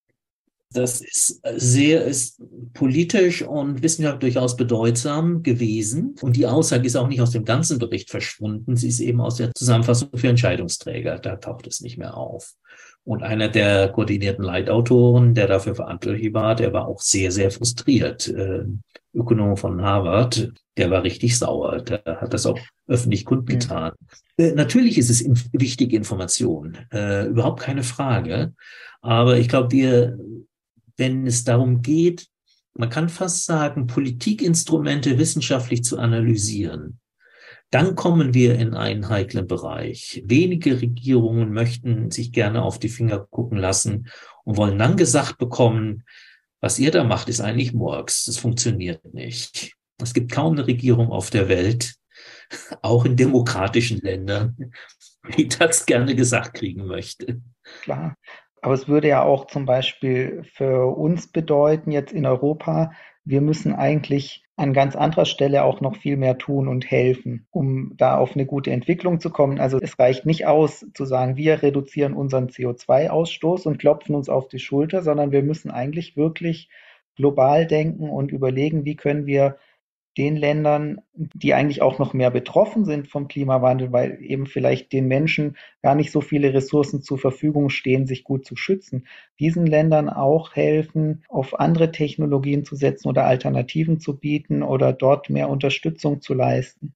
Das ist sehr, ist politisch und wissenschaftlich durchaus bedeutsam gewesen. Und die Aussage ist auch nicht aus dem ganzen Bericht verschwunden. Sie ist eben aus der Zusammenfassung für Entscheidungsträger. Da taucht es nicht mehr auf. Und einer der koordinierten Leitautoren, der dafür verantwortlich war, der war auch sehr, sehr frustriert. Äh, Ökonom von Harvard, der war richtig sauer. Der hat das auch öffentlich kundgetan. Mhm. Äh, natürlich ist es in, wichtige Information. Äh, überhaupt keine Frage. Aber ich glaube, wir, wenn es darum geht, man kann fast sagen, Politikinstrumente wissenschaftlich zu analysieren, dann kommen wir in einen heiklen Bereich. Wenige Regierungen möchten sich gerne auf die Finger gucken lassen und wollen dann gesagt bekommen, was ihr da macht, ist eigentlich Murks. Das funktioniert nicht. Es gibt kaum eine Regierung auf der Welt, auch in demokratischen Ländern, die das gerne gesagt kriegen möchte. Klar. Aber es würde ja auch zum Beispiel für uns bedeuten, jetzt in Europa, wir müssen eigentlich an ganz anderer Stelle auch noch viel mehr tun und helfen, um da auf eine gute Entwicklung zu kommen. Also es reicht nicht aus, zu sagen, wir reduzieren unseren C O zwei Ausstoß und klopfen uns auf die Schulter, sondern wir müssen eigentlich wirklich global denken und überlegen, wie können wir den Ländern, die eigentlich auch noch mehr betroffen sind vom Klimawandel, weil eben vielleicht den Menschen gar nicht so viele Ressourcen zur Verfügung stehen, sich gut zu schützen, diesen Ländern auch helfen, auf andere Technologien zu setzen oder Alternativen zu bieten oder dort mehr Unterstützung zu leisten.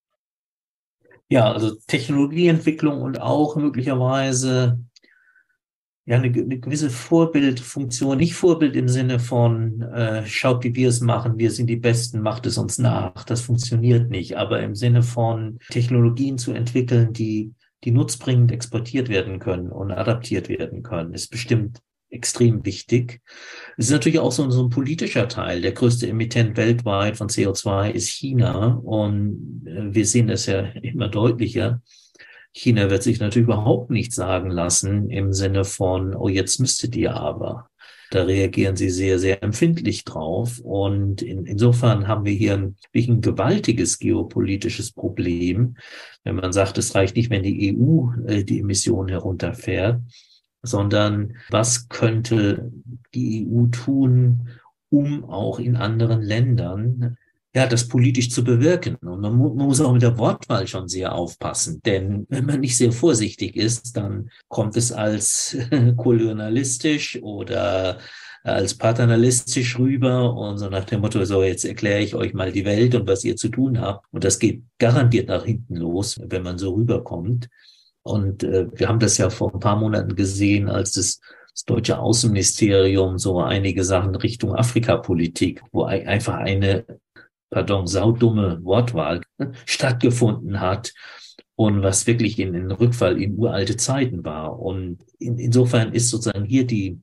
Ja, also Technologieentwicklung und auch möglicherweise ja eine, eine gewisse Vorbildfunktion, nicht Vorbild im Sinne von äh, schaut, wie wir es machen, wir sind die Besten, macht es uns nach. Das funktioniert nicht, aber im Sinne von Technologien zu entwickeln, die die nutzbringend exportiert werden können und adaptiert werden können, ist bestimmt extrem wichtig. Es ist natürlich auch so, so ein politischer Teil. Der größte Emittent weltweit von C O zwei ist China und äh, wir sehen das ja immer deutlicher. China wird sich natürlich überhaupt nichts sagen lassen im Sinne von, oh, jetzt müsstet ihr aber. Da reagieren sie sehr, sehr empfindlich drauf. Und in, insofern haben wir hier ein, ein gewaltiges geopolitisches Problem, wenn man sagt, es reicht nicht, wenn die E U äh, die Emissionen herunterfährt, sondern was könnte die E U tun, um auch in anderen Ländern ja, das politisch zu bewirken. Und man, mu- man muss auch mit der Wortwahl schon sehr aufpassen, denn wenn man nicht sehr vorsichtig ist, dann kommt es als kolonialistisch oder als paternalistisch rüber und so nach dem Motto, so jetzt erkläre ich euch mal die Welt und was ihr zu tun habt. Und das geht garantiert nach hinten los, wenn man so rüberkommt. Und äh, wir haben das ja vor ein paar Monaten gesehen, als das, das deutsche Außenministerium so einige Sachen Richtung Afrikapolitik, wo ein, einfach eine, pardon, saudumme Wortwahl stattgefunden hat und was wirklich in, in Rückfall in uralte Zeiten war. Und in, insofern ist sozusagen hier die,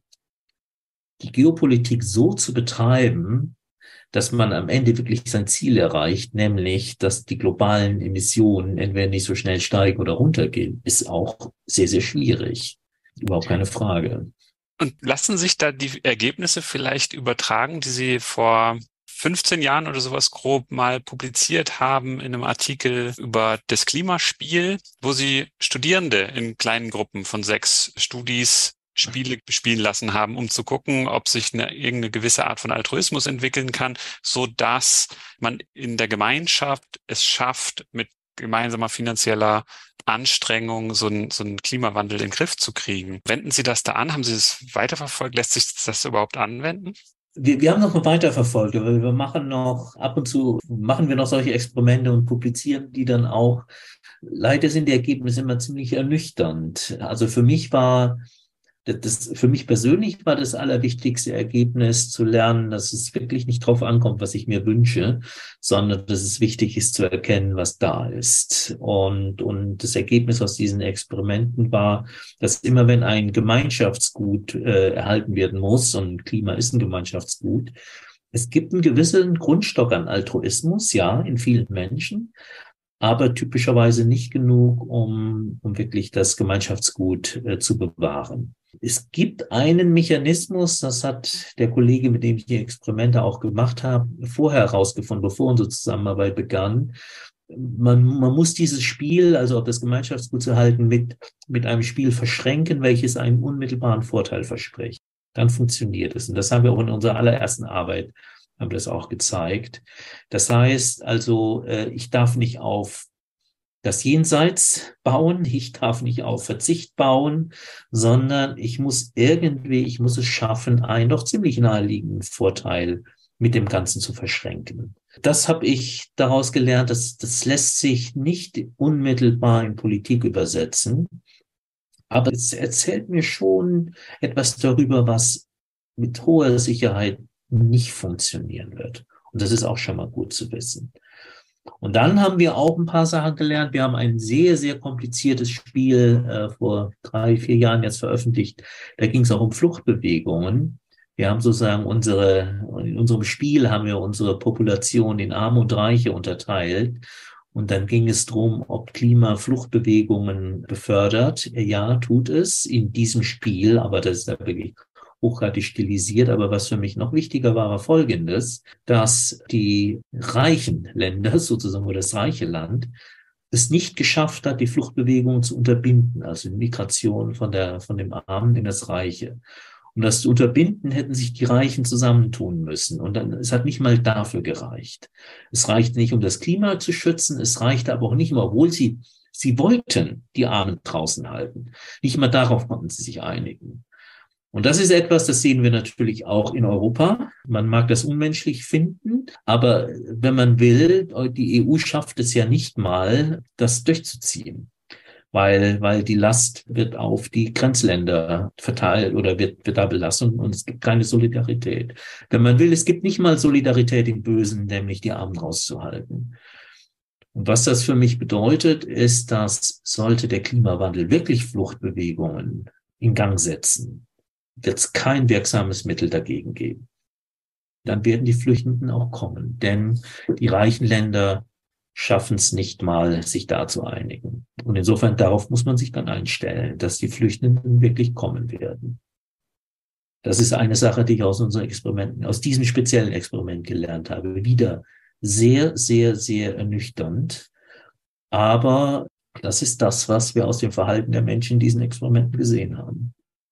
die Geopolitik so zu betreiben, dass man am Ende wirklich sein Ziel erreicht, nämlich, dass die globalen Emissionen entweder nicht so schnell steigen oder runtergehen, ist auch sehr, sehr schwierig. Überhaupt keine Frage. Und lassen sich da die Ergebnisse vielleicht übertragen, die Sie vor fünfzehn Jahren oder sowas grob mal publiziert haben in einem Artikel über das Klimaspiel, wo Sie Studierende in kleinen Gruppen von sechs Studis Spiele spielen lassen haben, um zu gucken, ob sich eine irgendeine gewisse Art von Altruismus entwickeln kann, so dass man in der Gemeinschaft es schafft, mit gemeinsamer finanzieller Anstrengung so einen, so einen Klimawandel in den Griff zu kriegen. Wenden Sie das da an? Haben Sie es weiterverfolgt? Lässt sich das überhaupt anwenden? Wir, wir haben noch mal weiterverfolgt, aber wir machen noch, ab und zu machen wir noch solche Experimente und publizieren die dann auch. Leider sind die Ergebnisse immer ziemlich ernüchternd. Also für mich war Das, für mich persönlich war das allerwichtigste Ergebnis zu lernen, dass es wirklich nicht drauf ankommt, was ich mir wünsche, sondern dass es wichtig ist zu erkennen, was da ist. Und, und das Ergebnis aus diesen Experimenten war, dass immer wenn ein Gemeinschaftsgut äh, erhalten werden muss, und Klima ist ein Gemeinschaftsgut, es gibt einen gewissen Grundstock an Altruismus, ja, in vielen Menschen, aber typischerweise nicht genug, um, um wirklich das Gemeinschaftsgut äh, zu bewahren. Es gibt einen Mechanismus, das hat der Kollege, mit dem ich die Experimente auch gemacht habe, vorher herausgefunden, bevor unsere Zusammenarbeit begann. Man, man muss dieses Spiel, also ob das Gemeinschaftsgut zu halten, mit, mit einem Spiel verschränken, welches einen unmittelbaren Vorteil verspricht. Dann funktioniert es. Und das haben wir auch in unserer allerersten Arbeit haben das auch gezeigt. Das heißt also, ich darf nicht auf das Jenseits bauen, ich darf nicht auf Verzicht bauen, sondern ich muss irgendwie, ich muss es schaffen, einen doch ziemlich naheliegenden Vorteil mit dem Ganzen zu verschränken. Das habe ich daraus gelernt, dass das lässt sich nicht unmittelbar in Politik übersetzen, aber es erzählt mir schon etwas darüber, was mit hoher Sicherheit nicht funktionieren wird. Und das ist auch schon mal gut zu wissen. Und dann haben wir auch ein paar Sachen gelernt. Wir haben ein sehr, sehr kompliziertes Spiel äh, vor drei, vier Jahren jetzt veröffentlicht. Da ging es auch um Fluchtbewegungen. Wir haben sozusagen unsere, in unserem Spiel haben wir unsere Population in Arme und Reiche unterteilt. Und dann ging es darum, ob Klima Fluchtbewegungen befördert. Ja, tut es in diesem Spiel, aber das ist ja wirklich hochgradig stilisiert. Aber was für mich noch wichtiger war, war Folgendes, dass die reichen Länder, sozusagen oder das reiche Land, es nicht geschafft hat, die Fluchtbewegungen zu unterbinden, also die Migration von der, von dem Armen in das Reiche. Um das zu unterbinden, hätten sich die Reichen zusammentun müssen. Und dann, es hat nicht mal dafür gereicht. Es reichte nicht, um das Klima zu schützen. Es reichte aber auch nicht mal, obwohl sie, sie wollten die Armen draußen halten. Nicht mal darauf konnten sie sich einigen. Und das ist etwas, das sehen wir natürlich auch in Europa. Man mag das unmenschlich finden, aber wenn man will, die E U schafft es ja nicht mal, das durchzuziehen, weil, weil die Last wird auf die Grenzländer verteilt oder wird, wird da belastet und es gibt keine Solidarität. Wenn man will, es gibt nicht mal Solidarität im Bösen, nämlich die Armen rauszuhalten. Und was das für mich bedeutet, ist, dass sollte der Klimawandel wirklich Fluchtbewegungen in Gang setzen, wird es kein wirksames Mittel dagegen geben. Dann werden die Flüchtenden auch kommen, denn die reichen Länder schaffen es nicht mal, sich da zu einigen. Und insofern, darauf muss man sich dann einstellen, dass die Flüchtenden wirklich kommen werden. Das ist eine Sache, die ich aus unseren Experimenten, aus diesem speziellen Experiment gelernt habe. Wieder sehr, sehr, sehr ernüchternd. Aber das ist das, was wir aus dem Verhalten der Menschen in diesen Experimenten gesehen haben.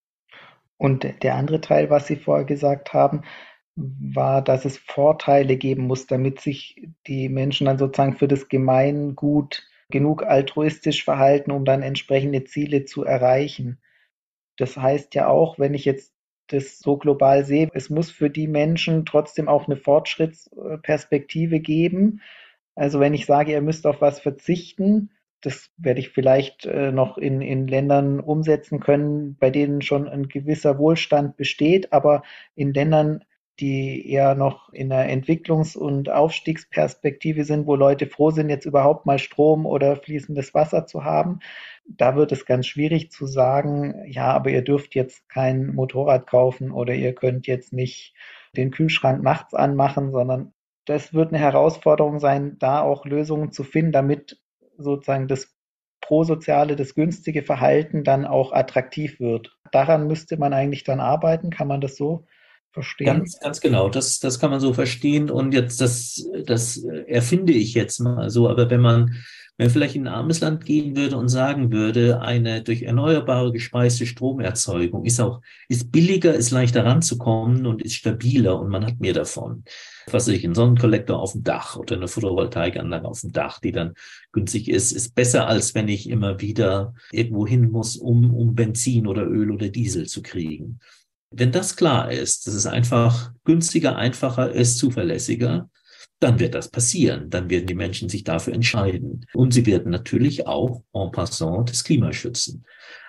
Und der andere Teil, was Sie vorher gesagt haben, war, dass es Vorteile geben muss, damit sich die Menschen dann sozusagen für das Gemeingut genug altruistisch verhalten, um dann entsprechende Ziele zu erreichen. Das heißt ja auch, wenn ich jetzt das so global sehe, es muss für die Menschen trotzdem auch eine Fortschrittsperspektive geben. Also wenn ich sage, ihr müsst auf was verzichten, das werde ich vielleicht äh, noch in, in Ländern umsetzen können, bei denen schon ein gewisser Wohlstand besteht, aber in Ländern, die eher noch in einer Entwicklungs- und Aufstiegsperspektive sind, wo Leute froh sind, jetzt überhaupt mal Strom oder fließendes Wasser zu haben. Da wird es ganz schwierig zu sagen, ja, aber ihr dürft jetzt kein Motorrad kaufen oder ihr könnt jetzt nicht den Kühlschrank nachts anmachen, sondern das wird eine Herausforderung sein, da auch Lösungen zu finden, damit sozusagen das prosoziale, das günstige Verhalten dann auch attraktiv wird. Daran müsste man eigentlich dann arbeiten. Kann man das so verstehen? Ganz, ganz genau, das, das kann man so verstehen. Und jetzt, das, das erfinde ich jetzt mal so. Aber wenn man, wenn man vielleicht in ein armes Land gehen würde und sagen würde, eine durch Erneuerbare gespeiste Stromerzeugung ist auch, ist billiger, ist leichter ranzukommen und ist stabiler und man hat mehr davon. Was weiß ich, ein Sonnenkollektor auf dem Dach oder eine Photovoltaikanlage auf dem Dach, die dann günstig ist, ist besser, als wenn ich immer wieder irgendwo hin muss, um, um Benzin oder Öl oder Diesel zu kriegen. Wenn das klar ist, dass es einfach günstiger, einfacher ist, zuverlässiger, dann wird das passieren. Dann werden die Menschen sich dafür entscheiden. Und sie werden natürlich auch en passant das Klima schützen.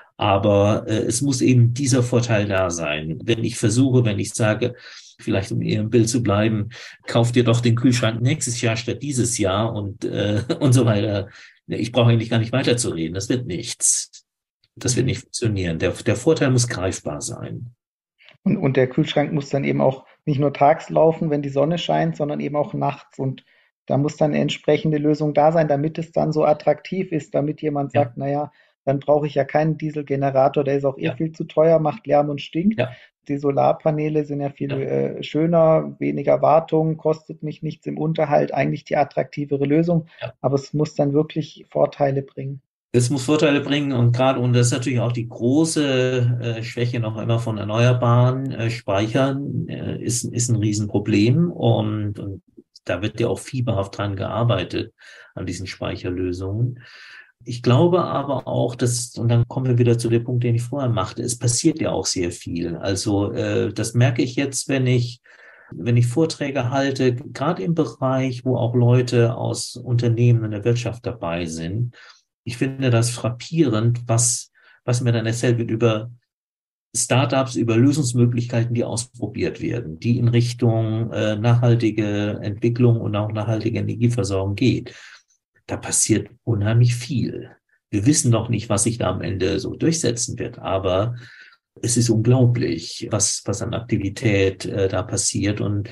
Aber äh, es muss eben dieser Vorteil da sein. Wenn ich versuche, wenn ich sage, vielleicht um Ihrem Bild zu bleiben, kauft ihr doch den Kühlschrank nächstes Jahr statt dieses Jahr und, äh, und so weiter. Ich brauche eigentlich gar nicht weiterzureden. Das wird nichts. Das wird nicht funktionieren. Der, der Vorteil muss greifbar sein. Und, und der Kühlschrank muss dann eben auch nicht nur tags laufen, wenn die Sonne scheint, sondern eben auch nachts. Und da muss dann eine entsprechende Lösung da sein, damit es dann so attraktiv ist, damit jemand Ja. sagt, naja, dann brauche ich ja keinen Dieselgenerator, der ist auch eh Ja. viel zu teuer, macht Lärm und stinkt. Ja. Die Solarpaneele sind ja viel Ja. äh, schöner, weniger Wartung, kostet mich nichts im Unterhalt, eigentlich die attraktivere Lösung. Ja. Aber es muss dann wirklich Vorteile bringen. Es muss Vorteile bringen und gerade, und das ist natürlich auch die große äh, Schwäche noch immer von erneuerbaren äh, Speichern, äh, ist, ist ein Riesenproblem und, und da wird ja auch fieberhaft dran gearbeitet, an diesen Speicherlösungen. Ich glaube aber auch, dass, und dann kommen wir wieder zu dem Punkt, den ich vorher machte, es passiert ja auch sehr viel. Also äh, das merke ich jetzt, wenn ich wenn ich Vorträge halte, gerade im Bereich, wo auch Leute aus Unternehmen in der Wirtschaft dabei sind. Ich finde das frappierend, was, was mir dann erzählt wird über Startups, über Lösungsmöglichkeiten, die ausprobiert werden, die in Richtung äh, nachhaltige Entwicklung und auch nachhaltige Energieversorgung geht. Da passiert unheimlich viel. Wir wissen noch nicht, was sich da am Ende so durchsetzen wird, aber es ist unglaublich, was, was an Aktivität äh, da passiert und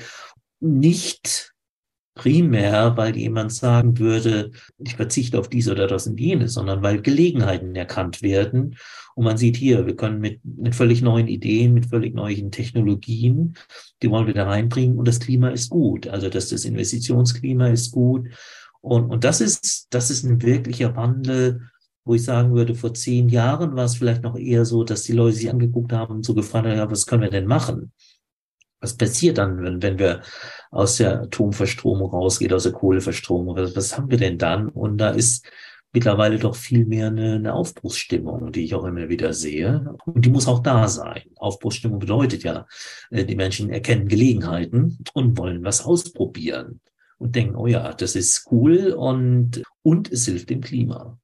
nicht primär, weil jemand sagen würde, ich verzichte auf dies oder das und jenes, sondern weil Gelegenheiten erkannt werden. Und man sieht hier, wir können mit, mit völlig neuen Ideen, mit völlig neuen Technologien, die wollen wir da reinbringen und das Klima ist gut. Also dass das Investitionsklima ist gut. Und, und das ist, das ist ein wirklicher Wandel, wo ich sagen würde, vor zehn Jahren war es vielleicht noch eher so, dass die Leute sich angeguckt haben und so gefragt haben, ja, was können wir denn machen? Was passiert dann, wenn, wenn wir aus der Atomverstromung rausgehen, aus der Kohleverstromung? Was, was haben wir denn dann? Und da ist mittlerweile doch viel mehr eine, eine Aufbruchsstimmung, die ich auch immer wieder sehe. Und die muss auch da sein. Aufbruchsstimmung bedeutet ja, die Menschen erkennen Gelegenheiten und wollen was ausprobieren und denken, oh ja, das ist cool und, und es hilft dem Klima.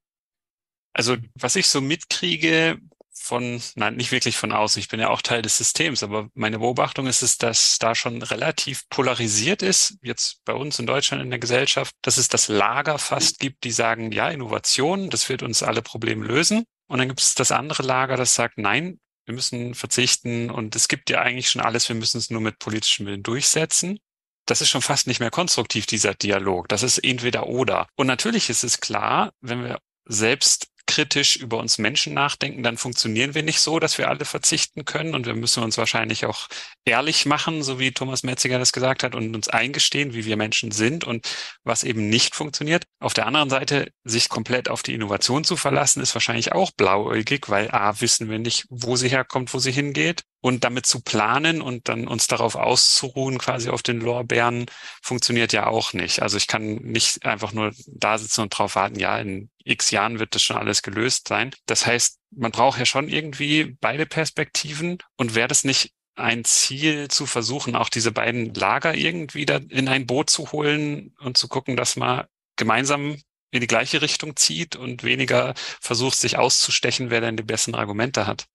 Also was ich so mitkriege von, nein, nicht wirklich von außen, ich bin ja auch Teil des Systems, aber meine Beobachtung ist es, dass da schon relativ polarisiert ist, jetzt bei uns in Deutschland in der Gesellschaft, dass es das Lager fast gibt, die sagen, ja, Innovation, das wird uns alle Probleme lösen. Und dann gibt es das andere Lager, das sagt, nein, wir müssen verzichten und es gibt ja eigentlich schon alles, wir müssen es nur mit politischem Willen durchsetzen. Das ist schon fast nicht mehr konstruktiv, dieser Dialog. Das ist entweder oder. Und natürlich ist es klar, wenn wir selbst kritisch über uns Menschen nachdenken, dann funktionieren wir nicht so, dass wir alle verzichten können und wir müssen uns wahrscheinlich auch ehrlich machen, so wie Thomas Metziger das gesagt hat und uns eingestehen, wie wir Menschen sind und was eben nicht funktioniert. Auf der anderen Seite, sich komplett auf die Innovation zu verlassen, ist wahrscheinlich auch blauäugig, weil A, wissen wir nicht, wo sie herkommt, wo sie hingeht. Und damit zu planen und dann uns darauf auszuruhen, quasi auf den Lorbeeren, funktioniert ja auch nicht. Also ich kann nicht einfach nur da sitzen und drauf warten, ja, in x Jahren wird das schon alles gelöst sein. Das heißt, man braucht ja schon irgendwie beide Perspektiven. Und wäre das nicht ein Ziel, zu versuchen, auch diese beiden Lager irgendwie da in ein Boot zu holen und zu gucken, dass man gemeinsam in die gleiche Richtung zieht und weniger versucht, sich auszustechen, wer denn die besten Argumente hat?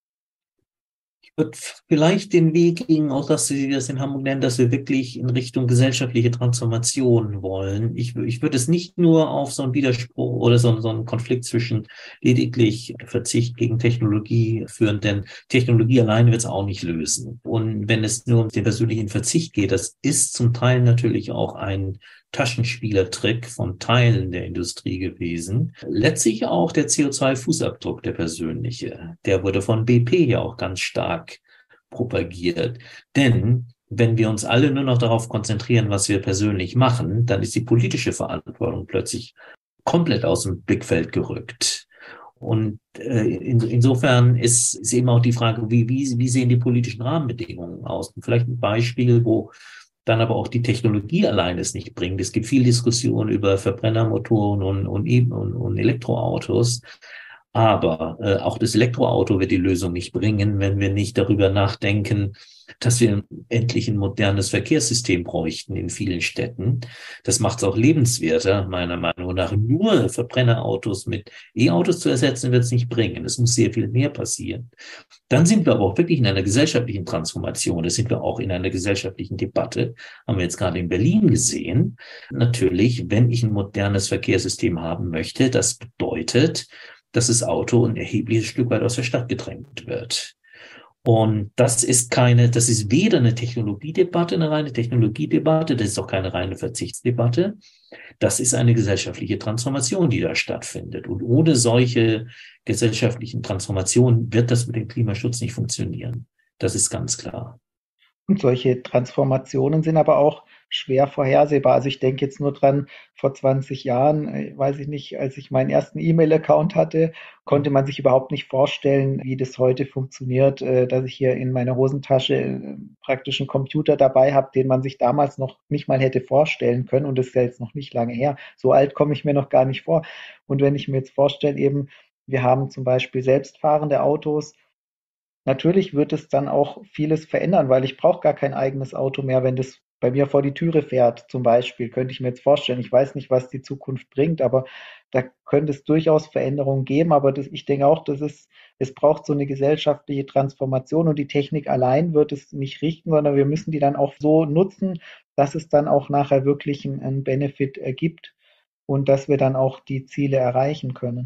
Ich würde vielleicht den Weg gehen, auch dass Sie das in Hamburg nennen, dass wir wirklich in Richtung gesellschaftliche Transformation wollen. Ich, ich würde es nicht nur auf so einen Widerspruch oder so, so einen Konflikt zwischen lediglich Verzicht gegen Technologie führen, denn Technologie alleine wird es auch nicht lösen. Und wenn es nur um den persönlichen Verzicht geht, das ist zum Teil natürlich auch ein Taschenspielertrick von Teilen der Industrie gewesen. Letztlich auch der C O zwei Fußabdruck, der persönliche, der wurde von B P ja auch ganz stark propagiert. Denn wenn wir uns alle nur noch darauf konzentrieren, was wir persönlich machen, dann ist die politische Verantwortung plötzlich komplett aus dem Blickfeld gerückt. Und äh, in, insofern ist, ist eben auch die Frage, wie, wie, wie sehen die politischen Rahmenbedingungen aus? Und vielleicht ein Beispiel, wo dann aber auch die Technologie allein es nicht bringt. Es gibt viel Diskussion über Verbrennermotoren und, und, und, und Elektroautos. Aber äh, auch das Elektroauto wird die Lösung nicht bringen, wenn wir nicht darüber nachdenken, dass wir endlich ein modernes Verkehrssystem bräuchten in vielen Städten. Das macht es auch lebenswerter, meiner Meinung nach. Nur Verbrennerautos mit E-Autos zu ersetzen, wird es nicht bringen. Es muss sehr viel mehr passieren. Dann sind wir aber auch wirklich in einer gesellschaftlichen Transformation. Da sind wir auch in einer gesellschaftlichen Debatte. Haben wir jetzt gerade in Berlin gesehen. Natürlich, wenn ich ein modernes Verkehrssystem haben möchte, das bedeutet, dass das Auto ein erhebliches Stück weit aus der Stadt gedrängt wird. Und das ist keine, das ist weder eine Technologiedebatte, eine reine Technologiedebatte, das ist auch keine reine Verzichtsdebatte. Das ist eine gesellschaftliche Transformation, die da stattfindet. Und ohne solche gesellschaftlichen Transformationen wird das mit dem Klimaschutz nicht funktionieren. Das ist ganz klar. Und solche Transformationen sind aber auch schwer vorhersehbar. Also ich denke jetzt nur dran, vor zwanzig Jahren, weiß ich nicht, als ich meinen ersten E-Mail-Account hatte, konnte man sich überhaupt nicht vorstellen, wie das heute funktioniert, dass ich hier in meiner Hosentasche praktisch einen Computer dabei habe, den man sich damals noch nicht mal hätte vorstellen können. Und das ist ja jetzt noch nicht lange her. So alt komme ich mir noch gar nicht vor. Und wenn ich mir jetzt vorstelle, eben, wir haben zum Beispiel selbstfahrende Autos, natürlich wird es dann auch vieles verändern, weil ich brauche gar kein eigenes Auto mehr, wenn das bei mir vor die Türe fährt, zum Beispiel, könnte ich mir jetzt vorstellen. Ich weiß nicht, was die Zukunft bringt, aber da könnte es durchaus Veränderungen geben. Aber das, ich denke auch, dass es, es braucht so eine gesellschaftliche Transformation und die Technik allein wird es nicht richten, sondern wir müssen die dann auch so nutzen, dass es dann auch nachher wirklich einen, einen Benefit ergibt und dass wir dann auch die Ziele erreichen können.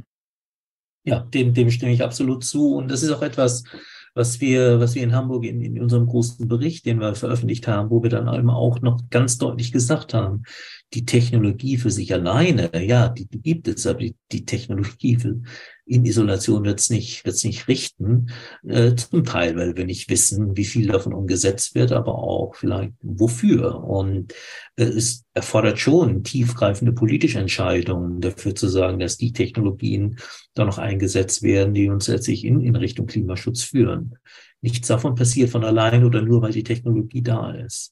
Ja, dem, dem stimme ich absolut zu. Und das ist auch etwas, was wir, was wir in Hamburg in, in unserem großen Bericht, den wir veröffentlicht haben, wo wir dann eben auch noch ganz deutlich gesagt haben, die Technologie für sich alleine, ja, die, die gibt es, aber die, die Technologie für, in Isolation wird es nicht, wird's nicht richten, äh, zum Teil, weil wir nicht wissen, wie viel davon umgesetzt wird, aber auch vielleicht wofür. Und äh, es erfordert schon tiefgreifende politische Entscheidungen dafür zu sagen, dass die Technologien da noch eingesetzt werden, die uns letztlich in, in Richtung Klimaschutz führen. Nichts davon passiert von allein oder nur, weil die Technologie da ist.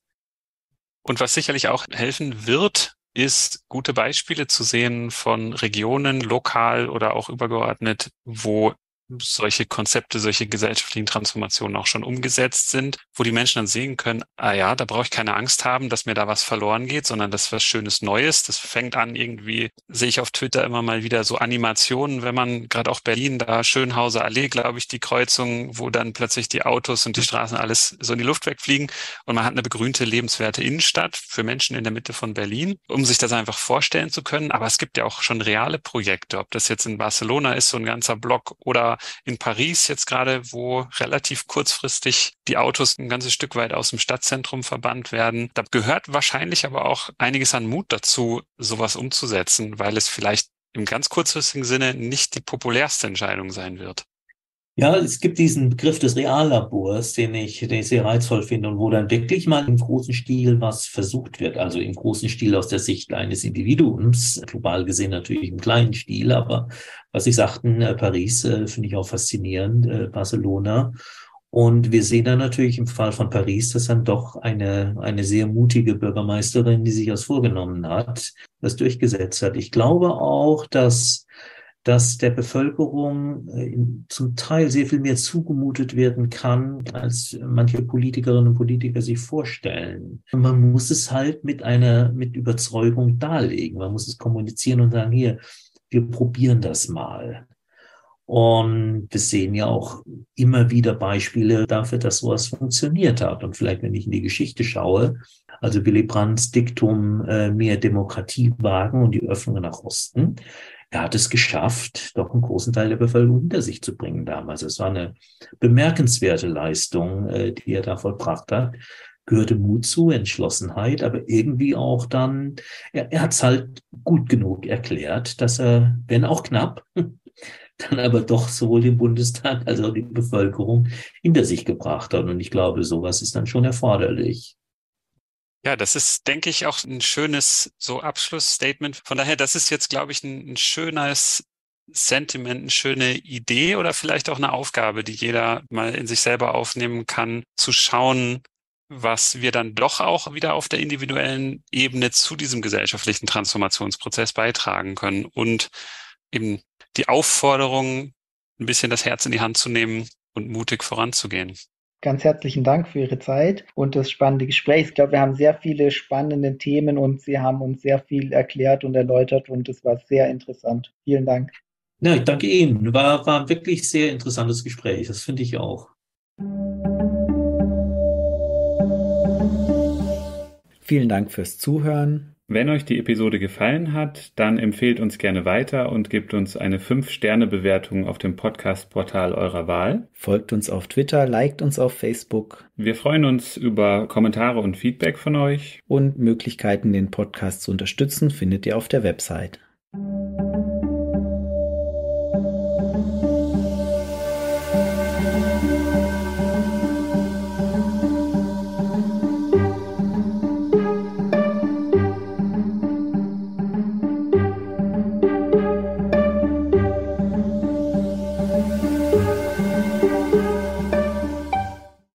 Und was sicherlich auch helfen wird, ist, gute Beispiele zu sehen von Regionen, lokal oder auch übergeordnet, wo solche Konzepte, solche gesellschaftlichen Transformationen auch schon umgesetzt sind, wo die Menschen dann sehen können, ah ja, da brauche ich keine Angst haben, dass mir da was verloren geht, sondern das ist was Schönes Neues. Das fängt an irgendwie, sehe ich auf Twitter immer mal wieder so Animationen, wenn man gerade auch Berlin, da Schönhauser Allee, glaube ich, die Kreuzung, wo dann plötzlich die Autos und die Straßen alles so in die Luft wegfliegen und man hat eine begrünte, lebenswerte Innenstadt für Menschen in der Mitte von Berlin, um sich das einfach vorstellen zu können. Aber es gibt ja auch schon reale Projekte, ob das jetzt in Barcelona ist, so ein ganzer Block, oder in Paris jetzt gerade, wo relativ kurzfristig die Autos ein ganzes Stück weit aus dem Stadtzentrum verbannt werden. Da gehört wahrscheinlich aber auch einiges an Mut dazu, sowas umzusetzen, weil es vielleicht im ganz kurzfristigen Sinne nicht die populärste Entscheidung sein wird. Ja, es gibt diesen Begriff des Reallabors, den ich, den ich sehr reizvoll finde und wo dann wirklich mal im großen Stil was versucht wird. Also im großen Stil aus der Sicht eines Individuums, global gesehen natürlich im kleinen Stil, aber was Sie sagten, Paris finde ich auch faszinierend, Barcelona. Und wir sehen dann natürlich im Fall von Paris, dass dann doch eine, eine sehr mutige Bürgermeisterin, die sich das vorgenommen hat, das durchgesetzt hat. Ich glaube auch, dass dass der Bevölkerung äh, zum Teil sehr viel mehr zugemutet werden kann, als manche Politikerinnen und Politiker sich vorstellen. Und man muss es halt mit einer, mit Überzeugung darlegen. Man muss es kommunizieren und sagen, hier, wir probieren das mal. Und wir sehen ja auch immer wieder Beispiele dafür, dass sowas funktioniert hat. Und vielleicht, wenn ich in die Geschichte schaue, also Willy Brandts Diktum, äh, mehr Demokratie wagen und die Öffnung nach Osten, er hat es geschafft, doch einen großen Teil der Bevölkerung hinter sich zu bringen damals. Es war eine bemerkenswerte Leistung, äh, die er da vollbracht hat. Gehörte Mut zu, Entschlossenheit, aber irgendwie auch dann, er, er hat es halt gut genug erklärt, dass er, wenn auch knapp, dann aber doch sowohl den Bundestag als auch die Bevölkerung hinter sich gebracht hat. Und ich glaube, sowas ist dann schon erforderlich. Ja, das ist, denke ich, auch ein schönes so Abschlussstatement. Von daher, das ist jetzt, glaube ich, ein, ein schönes Sentiment, eine schöne Idee oder vielleicht auch eine Aufgabe, die jeder mal in sich selber aufnehmen kann, zu schauen, was wir dann doch auch wieder auf der individuellen Ebene zu diesem gesellschaftlichen Transformationsprozess beitragen können und eben die Aufforderung, ein bisschen das Herz in die Hand zu nehmen und mutig voranzugehen. Ganz herzlichen Dank für Ihre Zeit und das spannende Gespräch. Ich glaube, wir haben sehr viele spannende Themen und Sie haben uns sehr viel erklärt und erläutert und es war sehr interessant. Vielen Dank. Ja, ich danke Ihnen. War, war ein wirklich sehr interessantes Gespräch. Das finde ich auch. Vielen Dank fürs Zuhören. Wenn euch die Episode gefallen hat, dann empfehlt uns gerne weiter und gebt uns eine fünf Sterne Bewertung auf dem Podcast-Portal eurer Wahl. Folgt uns auf Twitter, liked uns auf Facebook. Wir freuen uns über Kommentare und Feedback von euch. Und Möglichkeiten, den Podcast zu unterstützen, findet ihr auf der Website.